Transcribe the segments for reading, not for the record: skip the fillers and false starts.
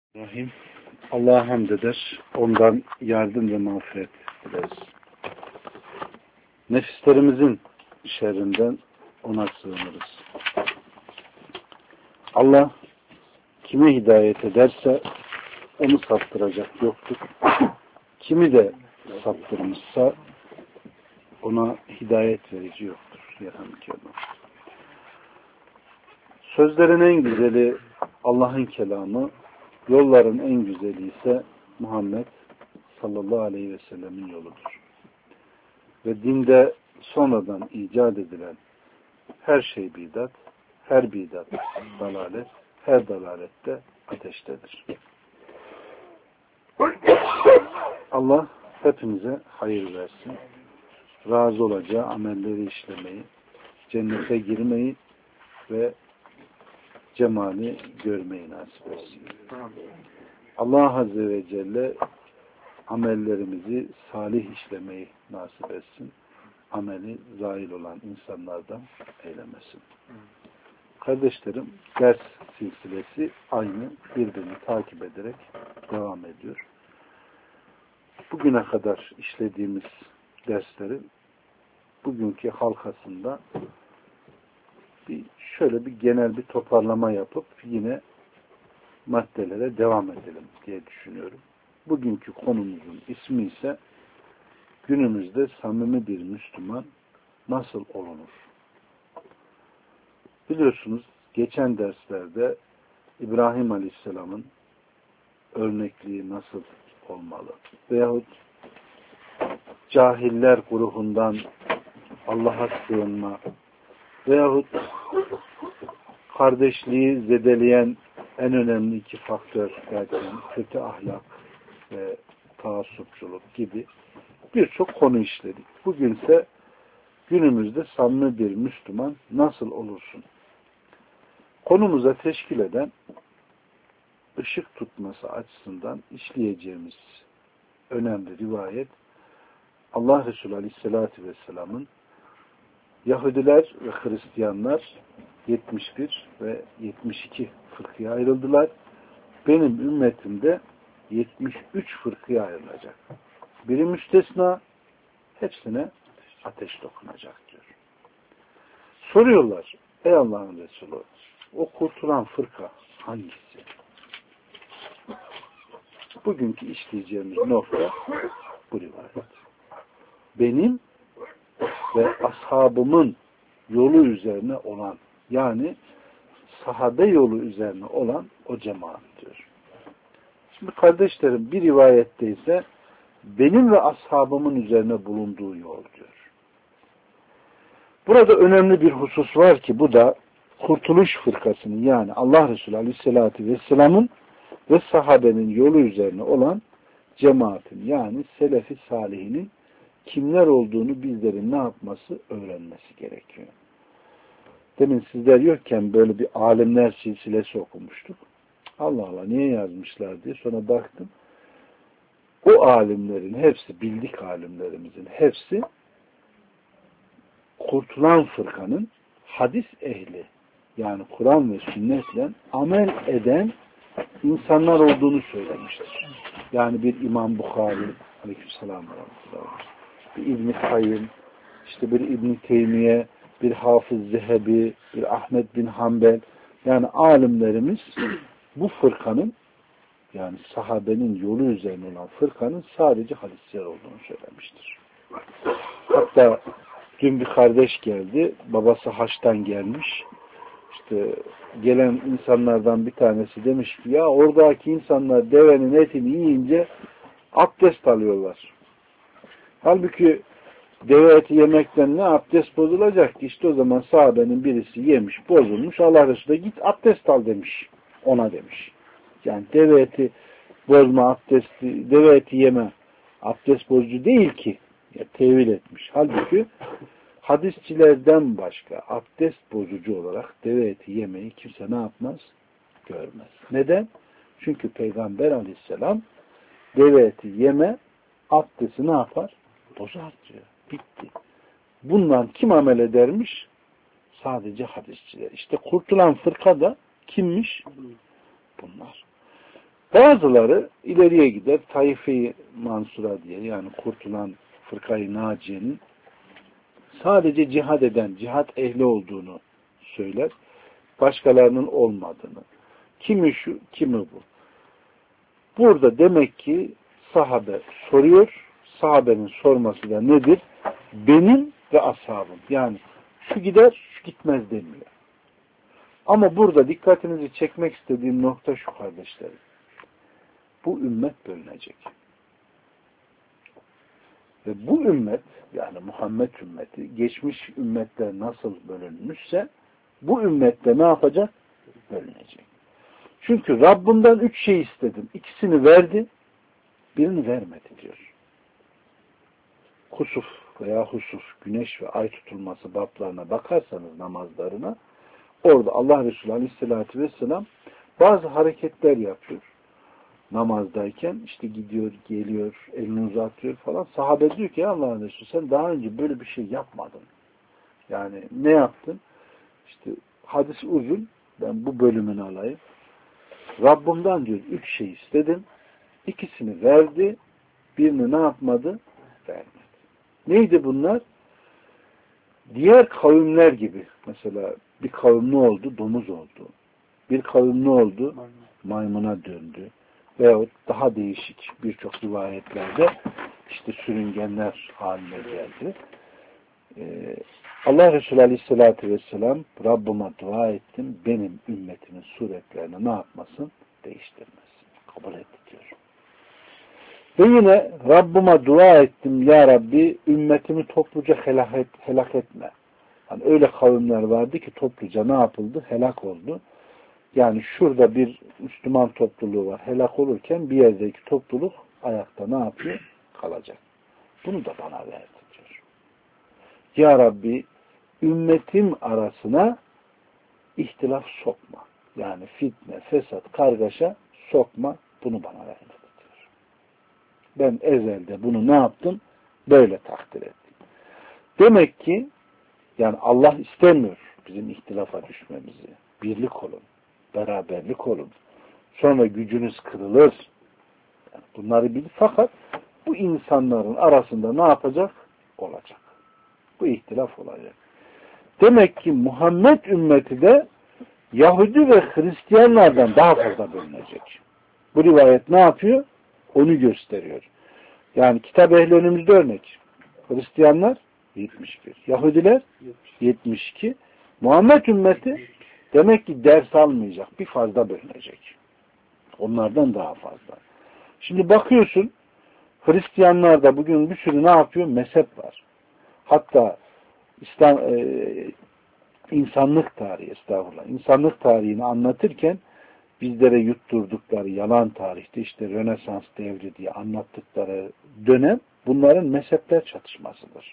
Rahim. Allah'a hamd eder. Ondan yardım ve mağfiret dileriz. Nefislerimizin şerrinden ona sığınırız. Allah kime hidayet ederse onu saptıracak yoktur. Kimi de saptırmışsa ona hidayet verici yoktur. Sözlerin en güzeli Allah'ın kelamı, yolların en güzeli ise Muhammed sallallahu aleyhi ve sellemin yoludur. Ve dinde sonradan icat edilen her şey bidat, her bidat dalalet, her dalalette ateştedir. Allah hepimize hayır versin. Razı olacağı amelleri işlemeyi, cennete girmeyi ve cemali görmeyi nasip etsin. Allah Azze ve Celle amellerimizi salih işlemeyi nasip etsin. Ameli zail olan insanlardan eylemesin. Kardeşlerim, ders silsilesi aynı birbirini takip ederek devam ediyor. Bugüne kadar işlediğimiz derslerin bugünkü halkasında şöyle bir genel bir toparlama yapıp yine maddelere devam edelim diye düşünüyorum. Bugünkü konumuzun ismi ise günümüzde samimi bir Müslüman nasıl olunur? Biliyorsunuz geçen derslerde İbrahim Aleyhisselam'ın örnekliği nasıl olmalı? Veyahut cahiller grubundan Allah'a sığınma veyahut kardeşliği zedeleyen en önemli iki faktör derken kötü ahlak ve taassupçuluk gibi birçok konu işledik. Bugünse günümüzde samimi bir Müslüman nasıl olursun? Konumuza teşkil eden ışık tutması açısından işleyeceğimiz önemli rivayet Allah Resulü Aleyhisselatü Vesselam'ın Yahudiler ve Hristiyanlar 71 ve 72 fırkaya ayrıldılar. Benim ümmetimde 73 fırkaya ayrılacak. Biri müstesna, hepsine ateş dokunacak diyor. Soruyorlar, ey Allah'ın Resulü, o kurtulan fırka hangisi? Bugünkü işleyeceğimiz nokta bu rivayet. Benim ve ashabımın yolu üzerine olan, yani sahabe yolu üzerine olan o cemaat diyor. Şimdi kardeşlerim, bir rivayette ise benim ve ashabımın üzerine bulunduğu yol diyor. Burada önemli bir husus var ki bu da Kurtuluş Fırkası'nın, yani Allah Resulü Aleyhisselatü Vesselam'ın ve sahabenin yolu üzerine olan cemaatin, yani Selefi Salihinin kimler olduğunu bizlerin ne yapması, öğrenmesi gerekiyor. Demin sizler yokken böyle bir alimler silsilesi okumuştuk. Allah Allah niye yazmışlar diye sonra baktım. O alimlerin hepsi, bildik alimlerimizin hepsi kurtulan fırkanın hadis ehli, yani Kur'an ve sünnetle amel eden insanlar olduğunu söylemiştir. Yani bir İmam Bukhari, aleykümselam, bir İbn-i Kayyım, işte bir İbn-i Teymiye, bir Hafız Zehebi, bir Ahmet bin Hanbel, yani alimlerimiz bu fırkanın, yani sahabenin yolu üzerine olan fırkanın sadece hadisler olduğunu söylemiştir. Hatta dün bir kardeş geldi, babası haçtan gelmiş, işte gelen insanlardan bir tanesi demiş ki ya oradaki insanlar devenin etini yiyince abdest alıyorlar. Halbuki deve eti yemekten ne abdest bozulacak ki? İşte o zaman sahabenin birisi yemiş, bozulmuş. Allah Resulü git abdest al demiş. Ona demiş. Yani deve eti bozma abdesti, deve eti yeme abdest bozucu değil ki. Ya, tevil etmiş. Halbuki hadisçilerden başka abdest bozucu olarak deve eti yemeyi kimse ne yapmaz? Görmez. Neden? Çünkü Peygamber Aleyhisselam deve eti yeme abdesti ne yapar? Bozar diyor. Bitti. Bundan kim amel edermiş? Sadece hadisçiler. İşte kurtulan fırka da kimmiş? Bunlar. Bazıları ileriye gider, Taife-i Mansura diye, yani kurtulan Fırkayı Naciye'nin sadece cihad eden, cihat ehli olduğunu söyler. Başkalarının olmadığını. Kimi şu, kimi bu. Burada demek ki sahabe soruyor. Sahabenin sorması da nedir? Benim ve ashabım. Yani şu gider, şu gitmez demiyor. Ama burada dikkatinizi çekmek istediğim nokta şu kardeşlerim. Bu ümmet bölünecek. Ve bu ümmet, yani Muhammed ümmeti, geçmiş ümmetler nasıl bölünmüşse bu ümmette ne yapacak? Bölünecek. Çünkü Rabbinden 3 şey istedim. İkisini verdi, birini vermedi diyor. Kusuf veya husuf, güneş ve ay tutulması bablarına bakarsanız namazlarına, orada Allah Resulü Aleyhisselatü Vesselam bazı hareketler yapıyor. Namazdayken işte gidiyor, geliyor, elini uzatıyor falan. Sahabe diyor ki Allah Resulü sen daha önce böyle bir şey yapmadın. Yani ne yaptın? İşte hadis uzun. Ben bu bölümünü alayım. Rabbimden diyor 3 şey istedim. İkisini verdi. Birini ne yapmadı? Vermedi. Neydi bunlar? Diğer kavimler gibi. Mesela bir kavim ne oldu? Domuz oldu. Bir kavim ne oldu? Maymuna döndü. Veyahut daha değişik birçok rivayetlerde işte sürüngenler haline geldi. Allah Resulü Aleyhisselatü Vesselam Rabbime dua ettim. Benim ümmetimin suretlerini ne yapmasın? Değiştirmesin. Kabul etti diyor. Ve yine Rabbime dua ettim. Ya Rabbi ümmetimi topluca helak etme. Hani öyle kavimler vardı ki topluca ne yapıldı? Helak oldu. Yani şurada bir Müslüman topluluğu var. Helak olurken bir yerdeki topluluk ayakta ne yapıyor? Kalacak. Bunu da bana verdi diyor. Ya Rabbi ümmetim arasına ihtilaf sokma. Yani fitne, fesat, kargaşa sokma. Bunu bana verdi diyor. Ben ezelde bunu ne yaptım? Böyle takdir ettim. Demek ki yani Allah istemiyor bizim ihtilafa düşmemizi. Birlik olun. Beraberlik olun. Sonra gücünüz kırılır. Yani bunları bil. Fakat bu insanların arasında ne yapacak? Olacak. Bu ihtilaf olacak. Demek ki Muhammed ümmeti de Yahudi ve Hristiyanlardan daha fazla bölünecek. Bu rivayet ne yapıyor? Onu gösteriyor. Yani kitap ehli önümüzde örnek. Hristiyanlar 71. Yahudiler 72. Muhammed ümmeti demek ki ders almayacak. Bir fazla bölünecek. Onlardan daha fazla. Şimdi bakıyorsun Hristiyanlarda bugün bir sürü ne yapıyor? Mezhep var. Hatta insanlık tarihi, estağfurullah, insanlık tarihini anlatırken bizlere yutturdukları yalan tarihte işte Rönesans devri diye anlattıkları dönem bunların mezhepler çatışmasıdır.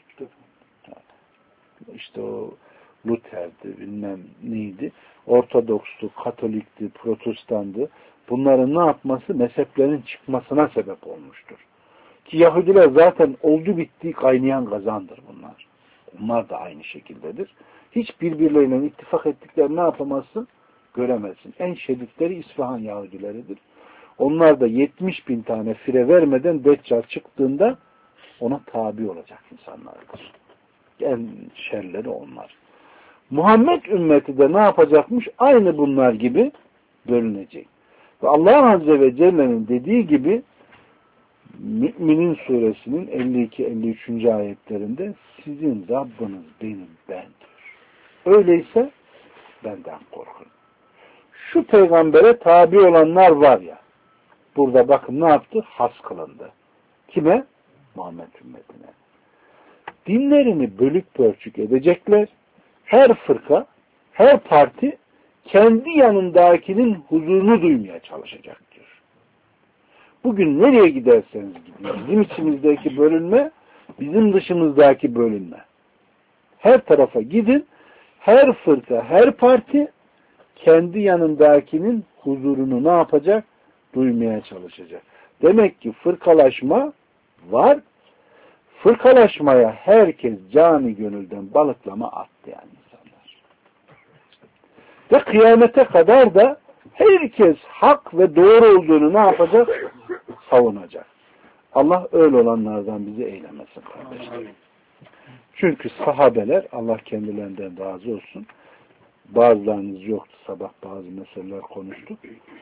İşte o Luther'di, bilmem neydi, Ortodoks'tu, Katolik'ti, Protestan'dı. Bunların ne yapması? Mezheplerin çıkmasına sebep olmuştur. Ki Yahudiler zaten oldu bitti kaynayan kazandır bunlar. Onlar da aynı şekildedir. Hiç birbirleriyle ittifak ettiklerini ne yapamazsın? Göremezsin. En şiddetleri İsfahan Yahudileridir. Onlar da 70.000 tane fire vermeden Deccal çıktığında ona tabi olacak insanlardır. En şerleri onlar. Muhammed ümmeti de ne yapacakmış? Aynı bunlar gibi bölünecek. Ve Allah Azze ve Celle'nin dediği gibi Mü'minin suresinin 52-53. ayetlerinde sizin Rabbiniz benim bendir. Öyleyse benden korkun. Şu peygambere tabi olanlar var ya, burada bakın ne yaptı? Has kılındı. Kime? Muhammed ümmetine. Dinlerini bölük pörçük edecekler. Her fırka, her parti kendi yanındakinin huzurunu duymaya çalışacak diyor. Bugün nereye giderseniz gidin, bizim içimizdeki bölünme, bizim dışımızdaki bölünme. Her tarafa gidin, her fırka, her parti kendi yanındakinin huzurunu ne yapacak? Duymaya çalışacak. Demek ki fırkalaşma var. Fırkalaşmaya herkes cani gönülden balıklama attı yani insanlar. Ve kıyamete kadar da Herkes hak ve doğru olduğunu ne yapacak? Savunacak. Allah öyle olanlardan bizi eylemesin kardeşlerim. Çünkü sahabeler, Allah kendilerinden razı olsun, bazılarınız yoktu, sabah bazı meseleler konuştuk.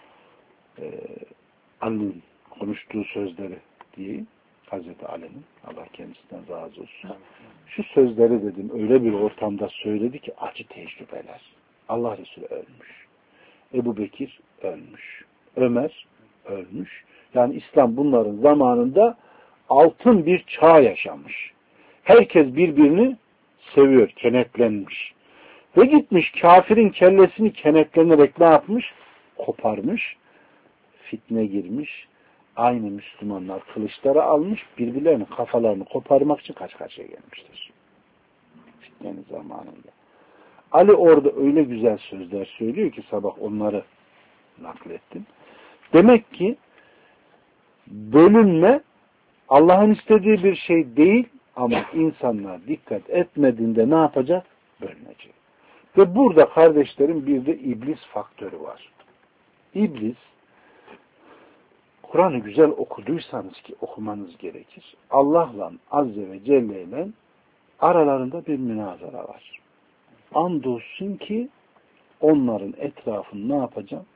Ali'nin konuştuğu sözleri diyeyim. Hazreti Ali'nin, Allah kendisinden razı olsun. Şu sözleri dedim, öyle bir ortamda söyledi ki acı tecrübeler. Allah Resulü ölmüş. Ebu Bekir ölmüş. Ömer ölmüş. Yani İslam bunların zamanında altın bir çağ yaşamış. Herkes birbirini seviyor, kenetlenmiş. Ve gitmiş kafirin kellesini kenetlenerek ne yapmış? Koparmış. Fitne girmiş. Aynı Müslümanlar kılıçları almış, birbirlerinin kafalarını koparmak için kaç karşıya gelmiştir. Fitnenin zamanında. Ali orada öyle güzel sözler söylüyor ki sabah onları naklettim. Demek ki bölünme Allah'ın istediği bir şey değil ama insanlar dikkat etmediğinde ne yapacak? Bölünecek. Ve burada kardeşlerim bir de iblis faktörü var. İblis Kur'an'ı güzel okuduysanız ki okumanız gerekir. Allah'la Azze ve Celle ile aralarında bir münazara var. Andolsun ki onların etrafını ne yapacağım?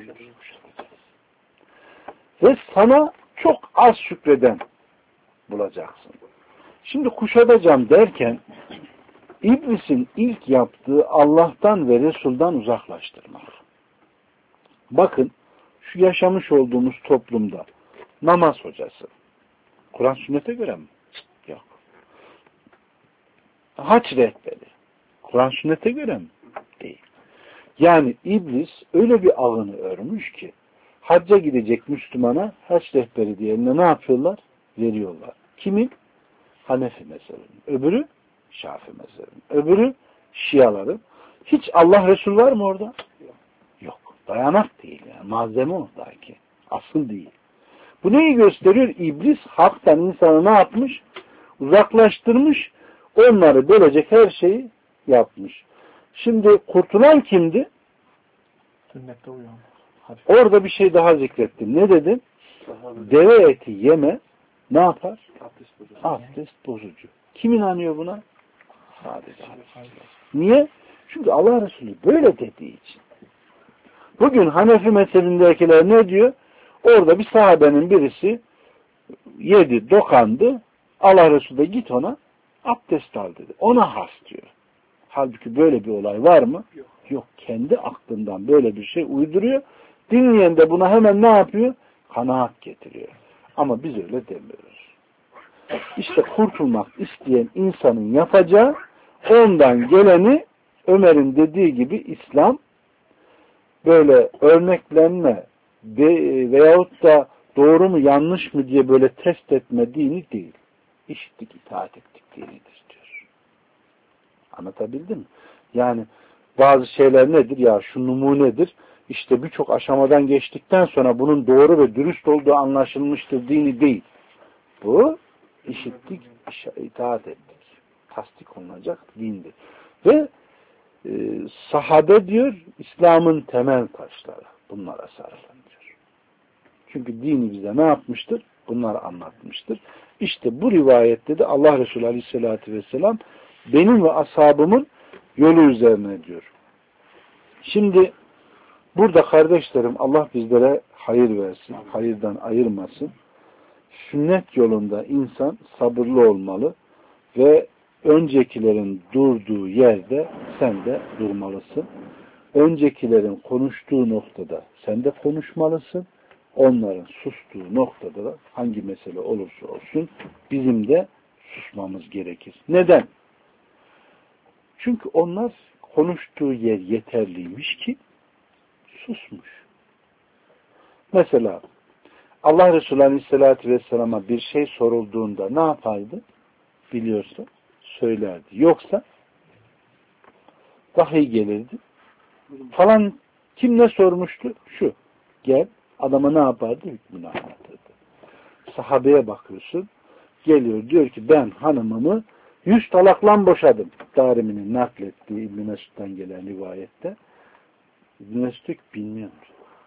Ve sana çok az şükreden bulacaksın. Şimdi kuşatacağım derken İblisin ilk yaptığı Allah'tan ve Resul'dan uzaklaştırmak. Bakın şu yaşamış olduğumuz toplumda namaz hocası. Kur'an sünnete göre mi? Yok. Hac rehberi. Kur'an sünnete göre mi? Değil. Yani iblis öyle bir ağını örmüş ki hacca gidecek Müslümana hac rehberi diye eline ne yapıyorlar? Veriyorlar. Kimin? Hanefi mezhebinin. Öbürü Şafii mezhebinin. Öbürü Şiaların. Hiç Allah Resul var mı orada? Yok. Dayanak değil yani. Malzeme oradaki. Asıl değil. Bu neyi gösteriyor? İblis haktan insanı ne yapmış? Uzaklaştırmış. Onları bölecek her şeyi yapmış. Şimdi kurtulan kimdi? Sünnette uyan. Orada bir şey daha zikrettim. Ne dedim? Deve eti yeme ne yapar? Abdest bozucu. Kim inanıyor buna? Sadece. Niye? Çünkü Allah Resulü böyle dediği için. Bugün Hanefi mezhebindekiler ne diyor? Orada bir sahabenin birisi yedi, dokandı. Allah Resulü de git ona abdest al dedi. Ona has diyor. Halbuki böyle bir olay var mı? Yok. Yok. Kendi aklından böyle bir şey uyduruyor. Dinleyen de buna hemen ne yapıyor? Kanaat getiriyor. Ama biz öyle demiyoruz. İşte kurtulmak isteyen insanın yapacağı ondan geleni Ömer'in dediği gibi İslam böyle örneklenme veyahut da doğru mu yanlış mı diye böyle test etme dini değil. İşittik, itaat ettik dinidir diyor. Anlatabildim mi? Yani bazı şeyler nedir? Ya şu numunedir. İşte birçok aşamadan geçtikten sonra bunun doğru ve dürüst olduğu anlaşılmıştır dini değil. Bu işittik, itaat ettik. Tasdik olunacak dindir. Ve sahabe diyor İslam'ın temel taşları. Bunlara sarılın diyor. Çünkü dini bize ne yapmıştır? Bunları anlatmıştır. İşte bu rivayette de Allah Resulü Aleyhisselatü Vesselam benim ve ashabımın yolu üzerine diyor. Şimdi burada kardeşlerim Allah bizlere hayır versin, hayırdan ayırmasın. Sünnet yolunda insan sabırlı olmalı ve öncekilerin durduğu yerde sen de durmalısın. Öncekilerin konuştuğu noktada sen de konuşmalısın. Onların sustuğu noktada da hangi mesele olursa olsun bizim de susmamız gerekir. Neden? Çünkü onlar konuştuğu yer yeterliymiş ki susmuş. Mesela Allah Resulü Aleyhisselatü Vesselam'a bir şey sorulduğunda ne yapardı? Biliyorsa söylerdi. Yoksa vahiy gelirdi. Falan kim ne sormuştu? Şu. Gel. Adama ne yapardı? Hükmünü anlatırdı. Sahabeye bakıyorsun. Geliyor diyor ki ben hanımımı 100 talakla boşadım. Darimi'nin naklettiği İbn-i Mesud'dan gelen rivayette. İbn-i Mesud bilmiyor.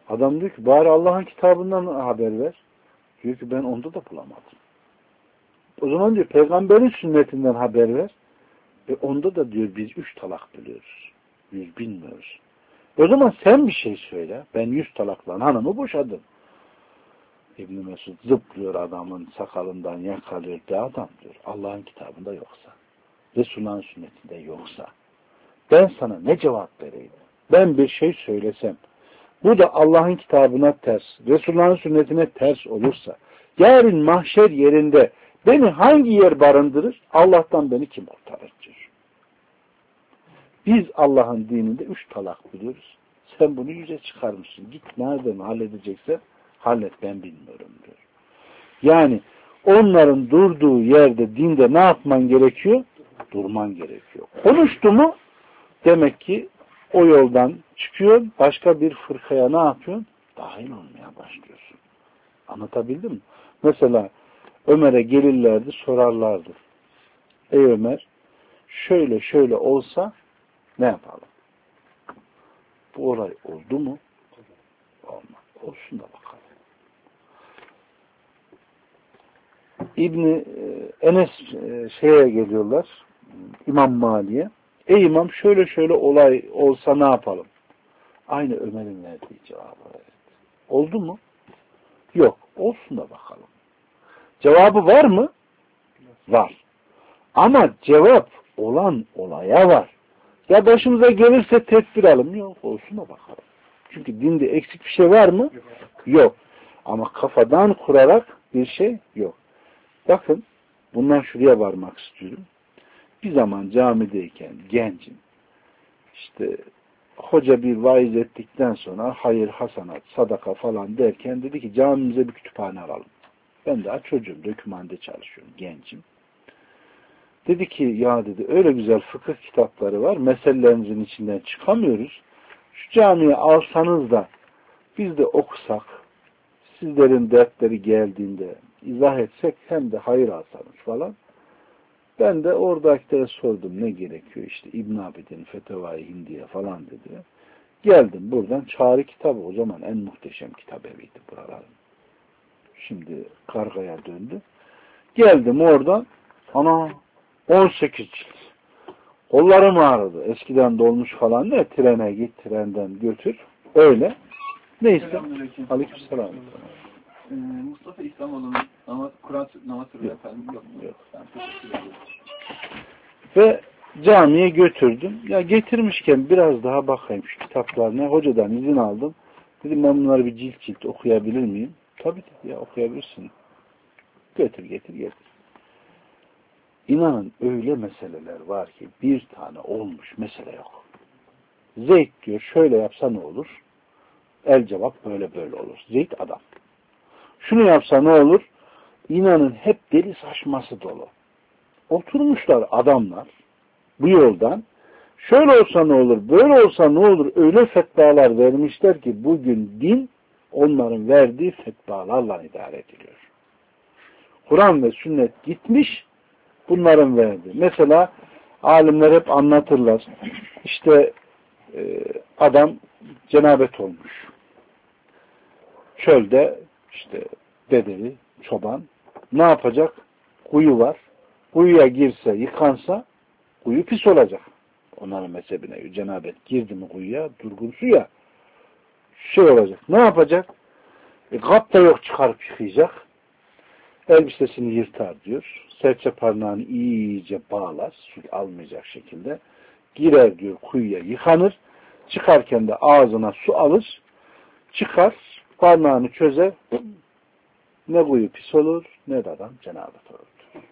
Adam diyor ki bari Allah'ın kitabından haber ver. Diyor ki ben onda da bulamadım. O zaman diyor peygamberin sünnetinden haber ver. Onda da diyor biz 3 talak biliyoruz. 100 bilmiyoruz. O zaman sen bir şey söyle. Ben 100 talakla hanımı boşadım. İbn-i Mesud zıplıyor adamın sakalından yakalıyor. De adam diyor Allah'ın kitabında yoksa, Resulullah'ın sünnetinde yoksa ben sana ne cevap vereyim? Ben bir şey söylesem bu da Allah'ın kitabına ters, Resulullah'ın sünnetine ters olursa yarın mahşer yerinde beni hangi yer barındırır? Allah'tan beni kim kurtarır diyor. Biz Allah'ın dininde 3 talak biliyoruz. Sen bunu 100'e çıkarmışsın. Git nereden halledecekse hallet ben bilmiyorum diyor. Yani onların durduğu yerde dinde ne yapman gerekiyor? Durman gerekiyor. Konuştu mu demek ki o yoldan çıkıyor. Başka bir fırkaya ne yapıyorsun? Dahil olmaya başlıyorsun. Anlatabildim mi? Mesela Ömer'e gelirlerdi sorarlardı. Ey Ömer şöyle şöyle olsa ne yapalım? Bu olay oldu mu? Olmaz. Olsun da bakalım. İbni Enes şeye geliyorlar. İmam Mali'ye. Ey imam şöyle şöyle olay olsa ne yapalım? Aynı Ömer'in verdiği cevabı verdi. Oldu mu? Yok. Olsun da bakalım. Cevabı var mı? Var. Ama cevap olan olaya var. Ya başımıza gelirse tedbir alın. Yok. Olsun da bakalım. Çünkü dinde eksik bir şey var mı? Yok. Ama kafadan kurarak bir şey yok. Bakın bundan şuraya varmak istiyorum. Bir zaman camideyken gencim işte hoca bir vaiz ettikten sonra hayır, hasanat, sadaka falan derken dedi ki camimize bir kütüphane alalım. Ben daha çocuğum, dökümhanede çalışıyorum, gencim. Dedi ki ya dedi öyle güzel fıkıh kitapları var, meselelerimizin içinden çıkamıyoruz. Şu camiye alsanız da biz de okusak, sizlerin dertleri geldiğinde izah etsek hem de hayır alsanız falan. Ben de oradakilere sordum ne gerekiyor işte İbn Abidin Fetevai Hindiye falan dedi. Geldim buradan çağrı kitabı o zaman en muhteşem kitap eviydi buraların. Şimdi kargaya döndü. Geldim oradan ana 18 cilt. Kollarım ağrıdı. Eskiden dolmuş falan ne? Trene git, trenden götür. Öyle. Neyse. Aleykümselam. Mustafa İslamoğlu'nun Kur'an namaz sürüyor efendim. Yok. Ve camiye götürdüm. Ya getirmişken biraz daha bakayım şu kitaplarına. Hocadan izin aldım. Dedim ben bunları bir cilt cilt okuyabilir miyim? Tabii dedi ya okuyabilirsin. Götür getir. İnanın öyle meseleler var ki bir tane olmuş mesele yok. Zeyd diyor şöyle yapsa ne olur? El cevap böyle olur. Zeyd adam. Şunu yapsa ne olur? İnanın hep deli saçması dolu. Oturmuşlar adamlar bu yoldan. Şöyle olsa ne olur? Böyle olsa ne olur? Öyle fetvalar vermişler ki bugün din onların verdiği fetvalarla idare ediliyor. Kur'an ve sünnet gitmiş bunların verdiği. Mesela alimler hep anlatırlar. İşte adam cenabet olmuş. Çölde işte dedevi, çoban ne yapacak? Kuyu var. Kuyuya girse, yıkansa kuyu pis olacak. Onların mezhebine cenabet girdi mi kuyuya, durgun suya şey olacak. Ne yapacak? Kap da yok çıkarıp yıkayacak. Elbisesini yırtar diyor. Serçe parmağını iyice bağlar. Su almayacak şekilde. Girer diyor kuyuya yıkanır. Çıkarken de ağzına su alır. Çıkar. Parmağını çözer. Ne kuyu pis olur ne de adam cenabet olur.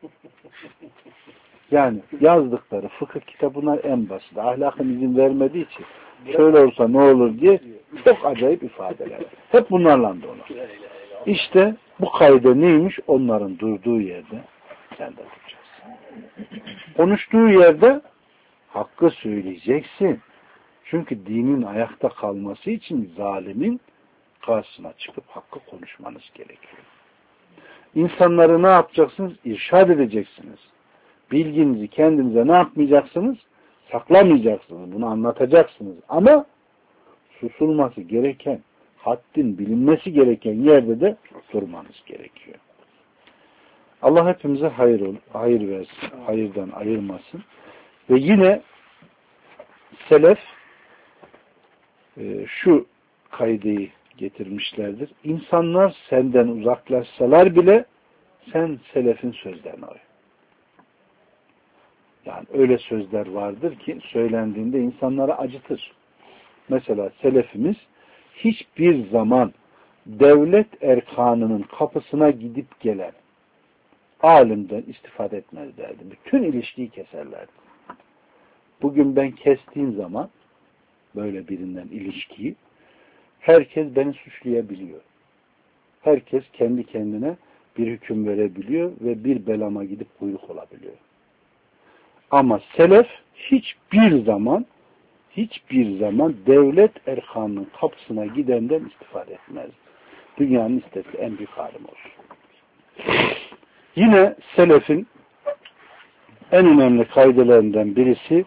Yani yazdıkları fıkıh kitabına en basit. Ahlakın izin vermediği için şöyle olsa ne olur diye çok acayip ifadeler. Hep bunlarla dolu. İşte bu kaide neymiş? Onların durduğu yerde sen de duracaksın. Konuştuğu yerde hakkı söyleyeceksin. Çünkü dinin ayakta kalması için zalimin karşısına çıkıp hakkı konuşmanız gerekiyor. İnsanları ne yapacaksınız? İrşad edeceksiniz. Bilginizi kendinize ne yapmayacaksınız? Saklamayacaksınız. Bunu anlatacaksınız. Ama susulması gereken haddin bilinmesi gereken yerde de durmanız gerekiyor. Allah hepimize hayır versin, hayırdan ayırmasın. Ve yine selef şu kaideyi getirmişlerdir. İnsanlar senden uzaklaşsalar bile sen selefin sözlerine uy. Yani öyle sözler vardır ki söylendiğinde insanlara acıtır. Mesela selefimiz hiçbir zaman devlet erkanının kapısına gidip gelen alimden istifade etmezlerdi. Bütün ilişkiyi keserlerdi. Bugün ben kestiğim zaman böyle birinden ilişkiyi herkes beni suçlayabiliyor. Herkes kendi kendine bir hüküm verebiliyor ve bir belama gidip kuyruk olabiliyor. Ama selef hiçbir zaman devlet erkanının kapısına gidenden istifade etmez. Dünyanın istediği en büyük alim olur. Yine selefin en önemli kaidelerinden birisi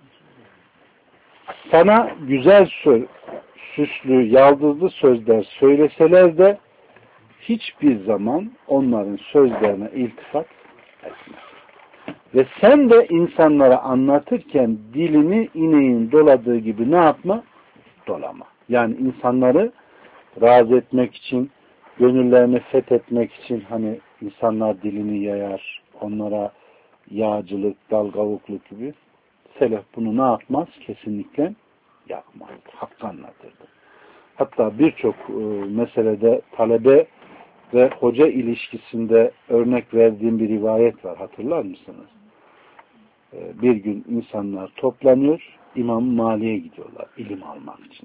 sana güzel söz, süslü, yaldızlı sözler söyleseler de hiçbir zaman onların sözlerine iltifat etmez. Ve sen de insanlara anlatırken dilini ineğin doladığı gibi ne yapma? Dolama. Yani insanları razı etmek için, gönüllerini fethetmek için hani insanlar dilini yayar, onlara yağcılık, dalgavukluk gibi. Selef bunu ne yapmaz? Kesinlikle yapmaz. Hakkı anlatırdı. Hatta birçok meselede talebe ve hoca ilişkisinde örnek verdiğim bir rivayet var. Hatırlar mısınız? Bir gün insanlar toplanıyor, İmam Mali'ye gidiyorlar ilim almak için.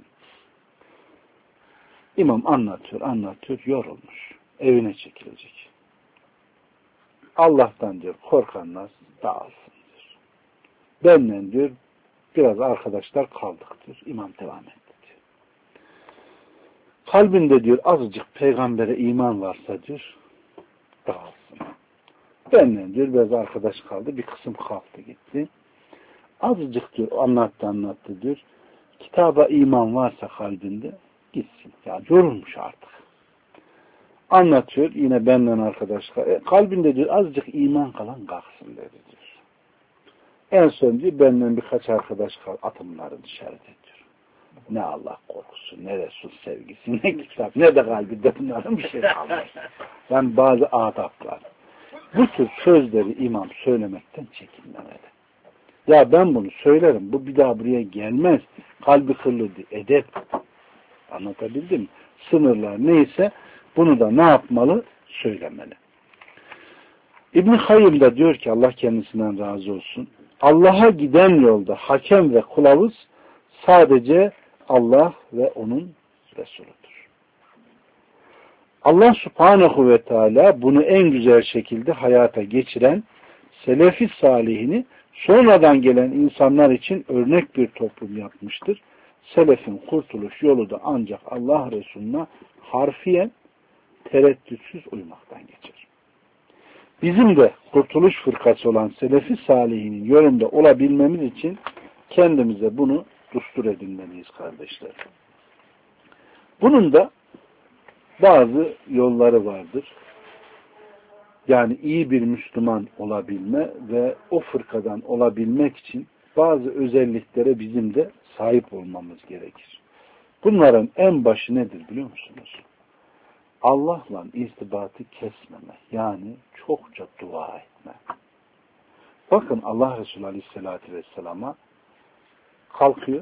İmam anlatıyor, yorulmuş. Evine çekilecek. Allah'tan diyor korkanlar dağılsın diyor. Benle diyor biraz arkadaşlar kaldık diyor. İmam devam etti diyor. Kalbinde diyor azıcık peygambere iman varsa diyor dağılsın. Benle diyor biraz arkadaş kaldı. Bir kısım kalktı gitti. Azıcık diyor anlattı diyor. Kitaba iman varsa kalbinde gitsin. Yani yorulmuş artık. Anlatıyor. Yine benden arkadaş kalbinde diyor azıcık iman kalan kalksın dedi diyor. En son diyor benden birkaç arkadaş kal. Atın bunları dışarı diyor. Ne Allah korkusu, ne Resul sevgisi, ne kitap, ne de kalbinde bunların bir şey kalmaz. Yani bazı adaplar. Bu tür sözleri imam söylemekten çekinmemeli. Ya ben bunu söylerim, bu bir daha buraya gelmez. Kalbi kırıldı, edep. Anlatabildim mi? Sınırlar neyse bunu da ne yapmalı? Söylemeli. İbn-i Kayyım da diyor ki Allah kendisinden razı olsun. Allah'a giden yolda hakem ve kılavuz sadece Allah ve onun Resuludur. Allah Subhanahu ve Teala bunu en güzel şekilde hayata geçiren Selefi salihini sonradan gelen insanlar için örnek bir toplum yapmıştır. Selefin kurtuluş yolu da ancak Allah Resulüne harfiyen tereddütsüz uymaktan geçer. Bizim de kurtuluş fırkası olan Selefi salihinin yolunda olabilmemiz için kendimize bunu düstur edinmeliyiz kardeşler. Bunun da bazı yolları vardır. Yani iyi bir Müslüman olabilme ve o fırkadan olabilmek için bazı özelliklere bizim de sahip olmamız gerekir. Bunların en başı nedir biliyor musunuz? Allah'la irtibatı kesmeme. Yani çokça dua etme. Bakın Allah Resulü Aleyhisselatü Vesselam'a kalkıyor.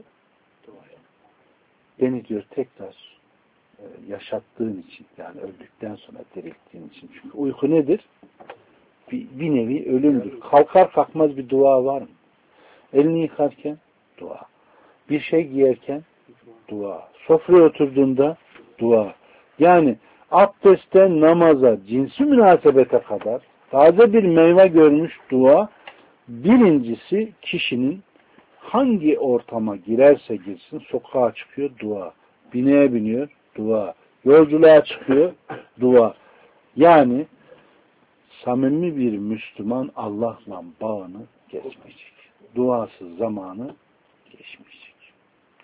Beni diyor tekrar yaşattığın için yani öldükten sonra dirilttiğin için. Çünkü uyku nedir? Bir nevi ölümdür. Kalkar kalkmaz bir dua var mı? Elini yıkarken dua. Bir şey giyerken dua. Sofraya oturduğunda dua. Yani abdestten namaza, cinsi münasebete kadar taze bir meyve görmüş dua. Birincisi kişinin hangi ortama girerse girsin sokağa çıkıyor dua. Bineğe biniyor dua. Yolculuğa çıkıyor dua. Yani samimi bir Müslüman Allah'la bağını kesmeyecek. Duasız zamanı geçmeyecek.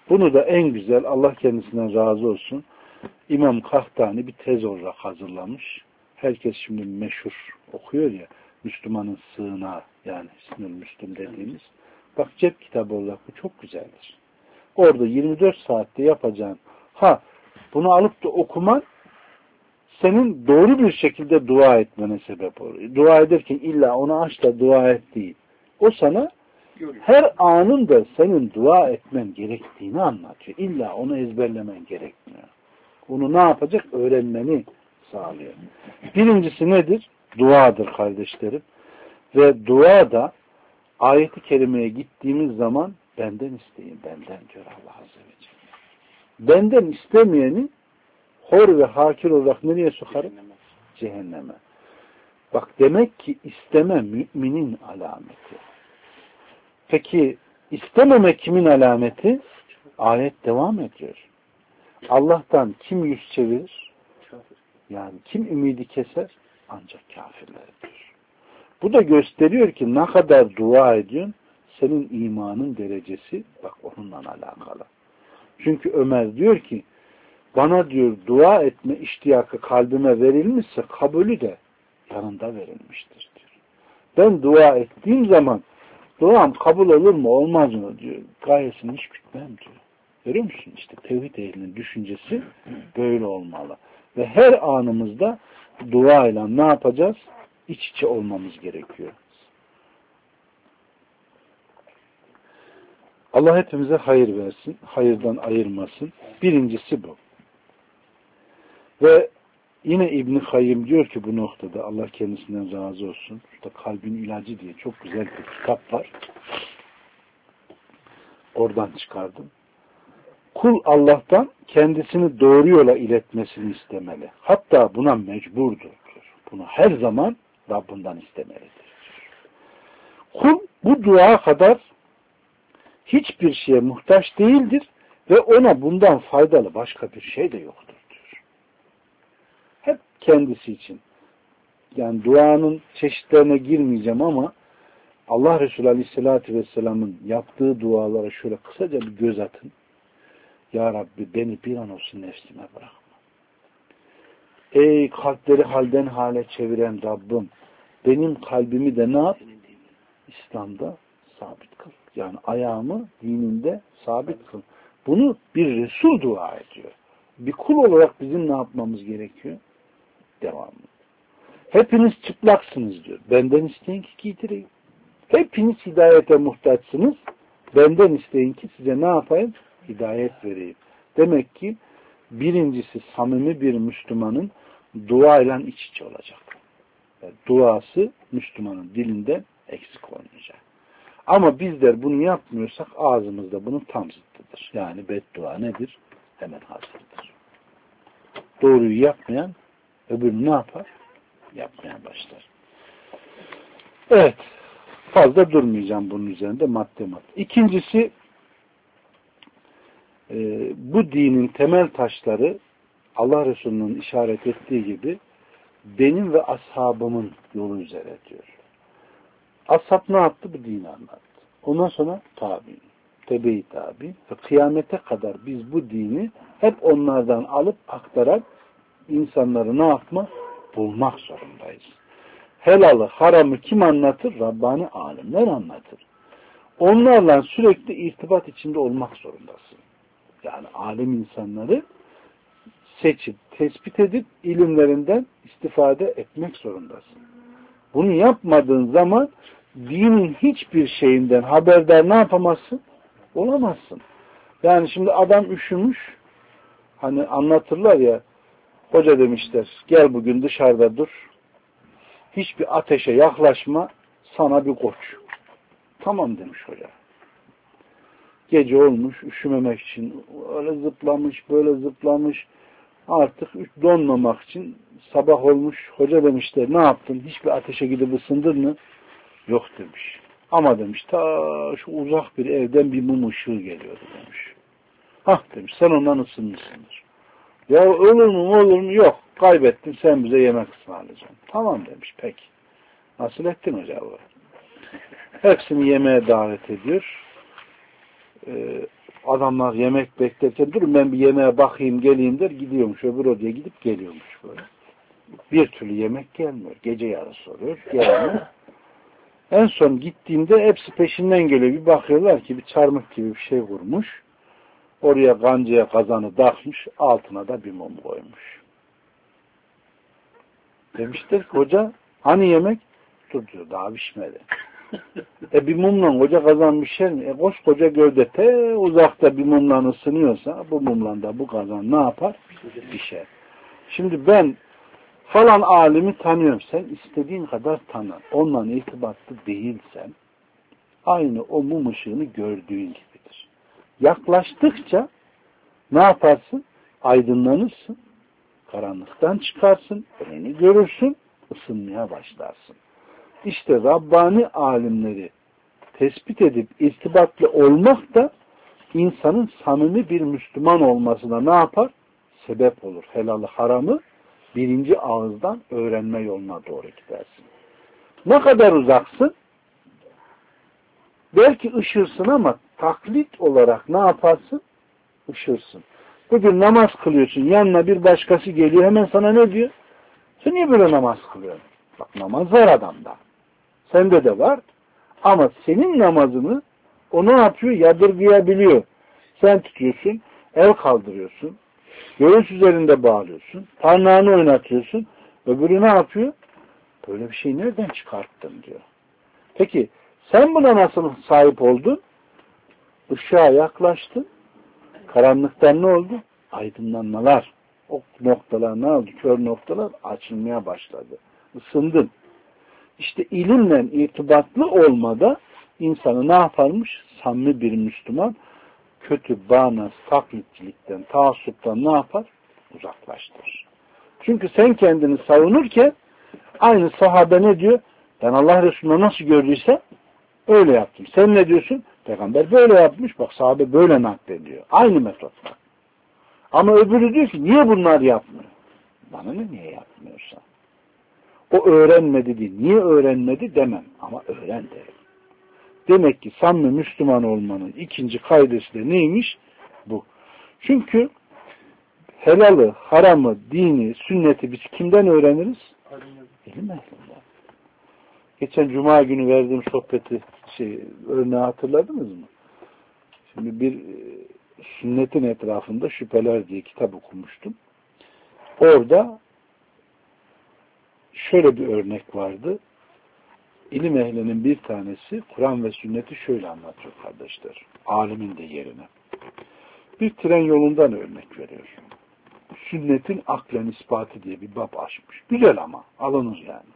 Bunu da en güzel, Allah kendisinden razı olsun, İmam Kahtani bir tez olarak hazırlamış. Herkes şimdi meşhur okuyor ya, Müslümanın sığınağı, yani Hisnül Müslüm dediğimiz. Bak, cep kitabı olarak bu çok güzeldir. Orada 24 saatte yapacağın, bunu alıp da okuman senin doğru bir şekilde dua etmene sebep oluyor. Dua ederken illa onu aç da dua et değil. O sana her anında senin dua etmen gerektiğini anlatıyor. İlla onu ezberlemen gerekmiyor. Onu ne yapacak? Öğrenmeni sağlıyor. Birincisi nedir? Duadır kardeşlerim. Ve dua da ayet-i kerimeye gittiğimiz zaman benden isteyin, benden diyor Allah Azze ve Celle. Benden istemeyeni hor ve hakir olarak nereye sokarım? Cehenneme. Bak, demek ki isteme müminin alameti. Peki istememe kimin alameti? Ayet devam ediyor. Allah'tan kim yüz çevirir? Yani kim ümidi keser? Ancak kafirlerdir. Bu da gösteriyor ki ne kadar dua ediyorsun, senin imanın derecesi bak onunla alakalı. Çünkü Ömer diyor ki, bana diyor dua etme iştiyakı kalbime verilmişse kabulü de yanında verilmiştir diyor. Ben dua ettiğim zaman duam kabul olur mu olmaz mı diyor. Gayesini hiç gütmem diyor. Görüyor musun? İşte tevhid ehlinin düşüncesi böyle olmalı. Ve her anımızda duayla ne yapacağız? İç içe olmamız gerekiyor. Allah hepimize hayır versin. Hayırdan ayırmasın. Birincisi bu. Ve yine İbn-i Kayyim diyor ki bu noktada, Allah kendisinden razı olsun. Şurada Kalbin İlacı diye çok güzel bir kitap var. Oradan çıkardım. Kul Allah'tan kendisini doğru yola iletmesini istemeli. Hatta buna mecburdur diyor. Bunu her zaman Rabbinden istemelidir. Kul bu dua kadar hiçbir şeye muhtaç değildir ve ona bundan faydalı başka bir şey de yoktur diyor. Hep kendisi için. Yani duanın çeşitlerine girmeyeceğim ama Allah Resulü Aleyhisselatü Vesselam'ın yaptığı dualara şöyle kısaca bir göz atın. Ya Rabbi beni bir an olsun nefsime bırakma. Ey kalpleri halden hale çeviren Rabbim, benim kalbimi de ne yap? İslam'da sabit kıl. Yani ayağımı dininde sabit kıl. Bunu bir Resul dua ediyor. Bir kul olarak bizim ne yapmamız gerekiyor? Devamlı. Hepiniz çıplaksınız diyor. Benden isteyin ki giydireyim. Hepiniz hidayete muhtaçsınız. Benden isteyin ki size ne yapayım? Hidayet vereyim. Demek ki birincisi samimi bir Müslümanın duayla iç içe olacak. Yani duası Müslümanın dilinden eksik olmayacak. Ama bizler bunu yapmıyorsak ağzımızda bunun tam zıttıdır. Yani beddua nedir? Hemen hazırdır. Doğruyu yapmayan öbürünü ne yapar? Yapmaya başlar. Evet. Fazla durmayacağım bunun üzerinde madde. İkincisi bu dinin temel taşları Allah Resulü'nün işaret ettiği gibi benim ve ashabımın yolu üzere diyor. Ashab ne yaptı? Bu dini anlattı. Ondan sonra tabi'in, tebe-i tabi ve kıyamete kadar biz bu dini hep onlardan alıp aktarak insanları ne yapmak? Bulmak zorundayız. Helalı, haramı kim anlatır? Rabbani alimler anlatır. Onlarla sürekli irtibat içinde olmak zorundasın. Yani alim insanları seçip, tespit edip ilimlerinden istifade etmek zorundasın. Bunu yapmadığın zaman dinin hiçbir şeyinden haberdar ne yapamazsın? Olamazsın. Yani şimdi adam üşümüş, hani anlatırlar ya, hoca demişler, gel bugün dışarıda dur, hiçbir ateşe yaklaşma, sana bir koç. Tamam demiş hoca. Gece olmuş, üşümemek için öyle zıplamış, böyle zıplamış, artık donmamak için sabah olmuş. Hoca demişler, ne yaptın? Hiçbir ateşe gidip ısındın mı? Yok demiş. Ama demiş, ta şu uzak bir evden bir mum ışığı geliyordu demiş. Hah demiş, sen ondan ısınmışsındır. Ya olur mu? Yok, kaybettin, sen bize yemek ısmarlayacaksın. Tamam demiş, peki. Nasıl ettin hoca bu? Hepsini yemeğe davet ediyor. Adamlar yemek beklerken durun ben bir yemeğe bakayım geleyim der, gidiyormuş öbür odaya gidip geliyormuş böyle. Bir türlü yemek gelmiyor. Gece yarısı oluyor, gelmiyor. En son gittiğimde hepsi peşinden geliyor. Bir bakıyorlar ki bir çarmıh gibi bir şey vurmuş. Oraya kancaya kazanı takmış, altına da bir mum koymuş. Demiştir ki hoca hani yemek? Dur diyor daha pişmedi. Bir mumla koca kazan pişer mi? Koskoca gövde te uzakta bir mumla ısınıyorsa bu mumla da bu kazan ne yapar? Pişer. Şimdi ben falan alimi tanıyorum. Sen istediğin kadar tanı. Onunla irtibatlı değilsen aynı o mum ışığını gördüğün gibidir. Yaklaştıkça ne yaparsın? Aydınlanırsın. Karanlıktan çıkarsın. Önünü görürsün. Isınmaya başlarsın. İşte Rabbani alimleri tespit edip irtibatlı olmak da insanın samimi bir Müslüman olmasına ne yapar? Sebep olur. Helalı haramı birinci ağızdan öğrenme yoluna doğru gidersin. Ne kadar uzaksın? Belki ışırsın ama taklit olarak ne yaparsın? Işırsın. Bugün namaz kılıyorsun. Yanına bir başkası geliyor. Hemen sana ne diyor? Sen niye böyle namaz kılıyorsun? Bak namaz var adamda. Sende de var. Ama senin namazını o ne yapıyor? Yadırgayabiliyor. Sen tutuyorsun. El kaldırıyorsun. Göğüs üzerinde bağlıyorsun. Parmağını oynatıyorsun. Öbürü ne yapıyor? Böyle bir şey nereden çıkarttın diyor. Peki sen buna nasıl sahip oldun? Işığa yaklaştın. Karanlıktan ne oldu? Aydınlanmalar. O noktalar ne oldu? Kör noktalar açılmaya başladı. Isındın. İşte ilimle irtibatlı olmada insanı ne yaparmış? Samimi bir Müslüman kötü, bağnaz, taklitçilikten, taassuptan ne yapar? Uzaklaştırır. Çünkü sen kendini savunurken aynı sahabe ne diyor? Ben Allah Resulü'nü nasıl gördüyse öyle yaptım. Sen ne diyorsun? Peygamber böyle yapmış. Bak sahabe böyle naklediyor. Aynı metotla. Ama öbürü diyor ki niye bunlar yapmıyor? Bana ne niye yapmıyorsa? O öğrenmedi diye. Niye öğrenmedi demem. Ama öğren derim. Demek ki samimi Müslüman olmanın ikinci kaidesi de neymiş? Bu. Çünkü helalı, haramı, dini, sünneti biz kimden öğreniriz? İlim ehlinden. Geçen Cuma günü verdiğim sohbeti örneği hatırladınız mı? Şimdi bir sünnetin etrafında şüpheler diye kitap okumuştum. Orada şöyle bir örnek vardı. İlim ehlinin bir tanesi Kur'an ve sünneti şöyle anlatıyor kardeşler. Alimin de yerine. Bir tren yolundan örnek veriyor. Sünnetin aklen ispatı diye bir bab açmış. Güzel ama alınır yani.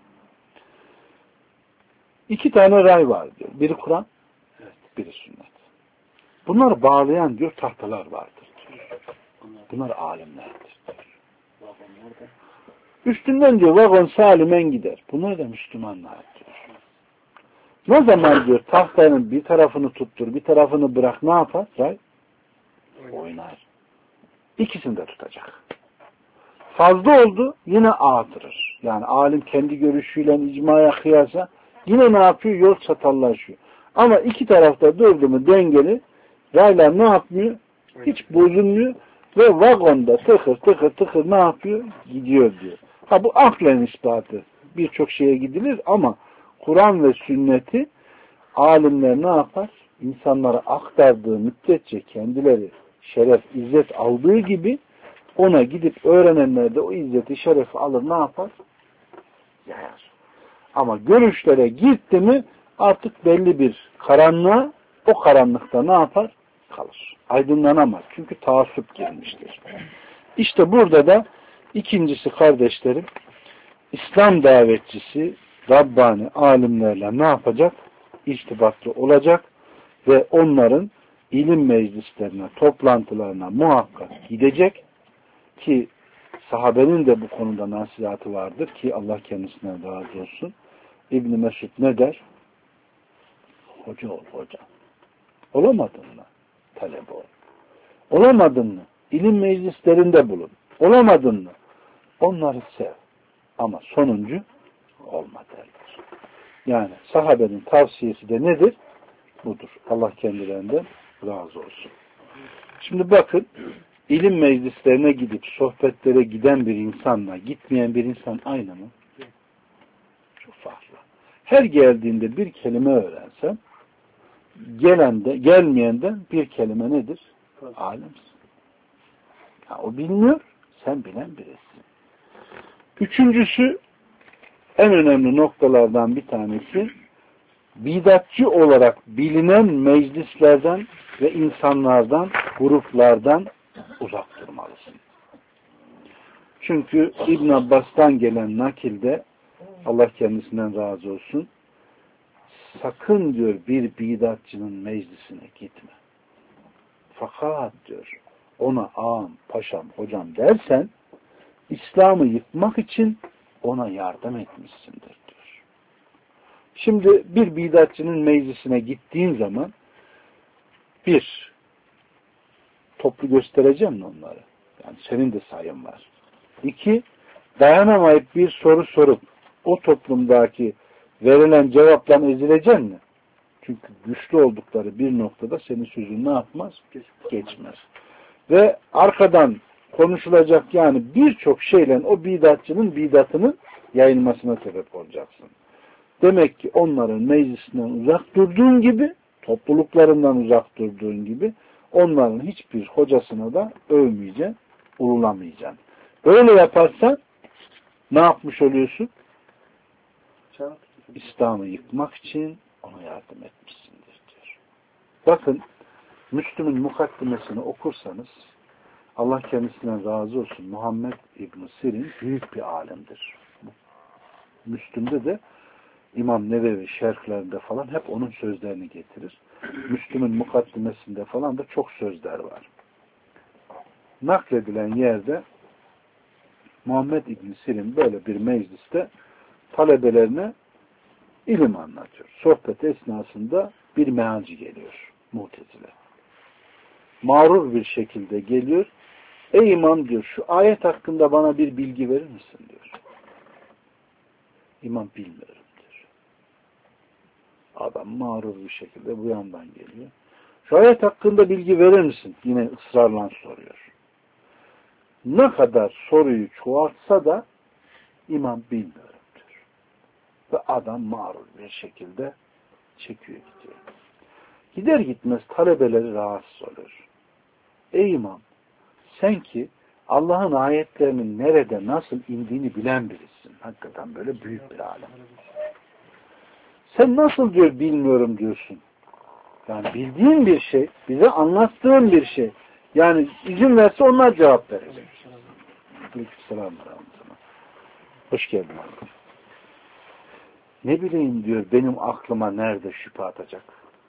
2 tane ray var diyor. Biri Kur'an, biri sünnet. Bunları bağlayan diyor tahtalar vardır diyor. Bunlar alimlerdir diyor. Üstünden diyor vagon salimen gider. Bunlar da Müslümanlar diyor. Ne zaman diyor tahtanın bir tarafını tuttur, bir tarafını bırak ne yapar? Ray? Oynar. İkisini de tutacak. Fazla oldu yine artırır. Yani alim kendi görüşüyle icmaya kıyasa yine ne yapıyor? Yol çatallaşıyor. Ama iki tarafta durdu mu dengeli raylar ne yapmıyor? Hiç bozulmuyor ve vagonda tıkır tıkır tıkır ne yapıyor? Gidiyor diyor. Ha bu aklen ispatı. Birçok şeye gidilir ama Kur'an ve sünneti alimler ne yapar? İnsanlara aktardığı müddetçe kendileri şeref, izzet aldığı gibi ona gidip öğrenenler de o izzeti, şerefi alır ne yapar? Yayar. Ama görüşlere gitti mi artık belli bir karanlığa o karanlıkta ne yapar? Kalır. Aydınlanamaz. Çünkü taassup girmiştir. İşte burada da ikincisi kardeşlerim İslam davetçisi Rabbani alimlerle ne yapacak? İrtibatlı olacak ve onların ilim meclislerine, toplantılarına muhakkak gidecek ki sahabenin de bu konuda nasihatı vardır ki Allah kendisinden razı olsun. İbn Mesud ne der? Hoca ol hoca. Olamadın mı? Talebe ol. Olamadın mı? İlim meclislerinde bulun. Olamadın mı? Onları sev. Ama sonuncu olma derler. Yani sahabenin tavsiyesi de nedir? Budur. Allah kendilerinden razı olsun. Şimdi bakın, ilim meclislerine gidip sohbetlere giden bir insanla gitmeyen bir insan aynı mı? Çok farklı. Her geldiğinde bir kelime öğrensen, gelmeyenden bir kelime nedir? Alimsin. Ya, o bilmiyor, sen bilen birisin. Üçüncüsü, en önemli noktalardan bir tanesi, bidatçı olarak bilinen meclislerden ve insanlardan, gruplardan uzak durmalısın. Çünkü İbn Abbas'tan gelen nakilde, Allah kendisinden razı olsun, sakın diyor bir bidatçının meclisine gitme. Fakat diyor, ona ağam, paşam, hocam dersen, İslam'ı yıkmak için ona yardım etmişsindir diyor. Şimdi bir bidatçının meclisine gittiğin zaman bir, toplu göstereceğim mi onları? Yani senin de sayın var. İki, dayanamayıp bir soru sorup o toplumdaki verilen cevaptan ezileceksin mi? Çünkü güçlü oldukları bir noktada senin sözün ne yapmaz? Geçmez. Ve arkadan konuşulacak yani birçok şeyle o bidatçının bidatının yayılmasına sebep olacaksın. Demek ki onların meclisinden uzak durduğun gibi, topluluklarından uzak durduğun gibi onların hiçbir hocasına da övmeyeceksin, ululamayacaksın. Böyle yaparsan ne yapmış oluyorsun? İslam'ı yıkmak için ona yardım etmişsindir diyor. Bakın, Müslüm'ün mukaddimesini okursanız, Allah kendisinden razı olsun, Muhammed İbn Sirin büyük bir alimdir. Müslüm'de de İmam Nevevi şerhlerinde falan hep onun sözlerini getirir. Müslüm'ün mukaddimesinde falan da çok sözler var. Nakledilen yerde Muhammed İbn Sirin böyle bir mecliste talebelerine ilim anlatıyor. Sohbet esnasında bir mealci geliyor. Mu'tezile. Mağrur bir şekilde geliyor. Ey imam diyor, şu ayet hakkında bana bir bilgi verir misin diyor. İmam bilmiyorum diyor. Adam mağrur bir şekilde bu yandan geliyor. Şu ayet hakkında bilgi verir misin? Yine ısrarla soruyor. Ne kadar soruyu çoğaltsa da imam bilmiyorum diyor. Ve adam mağrur bir şekilde çekiyor gidiyor. Gider gitmez talebeleri rahatsız oluyor. Ey imam, sen ki Allah'ın ayetlerinin nerede nasıl indiğini bilen birisin. Hakikaten böyle büyük bir alim. Sen nasıl diyor bilmiyorum diyorsun. Yani bildiğin bir şey, bize anlattığın bir şey. Yani izin verse onlar cevap verecek. Aleykümselam. Hoş geldin. Ne bileyim diyor, benim aklıma nerede şüphe atacak.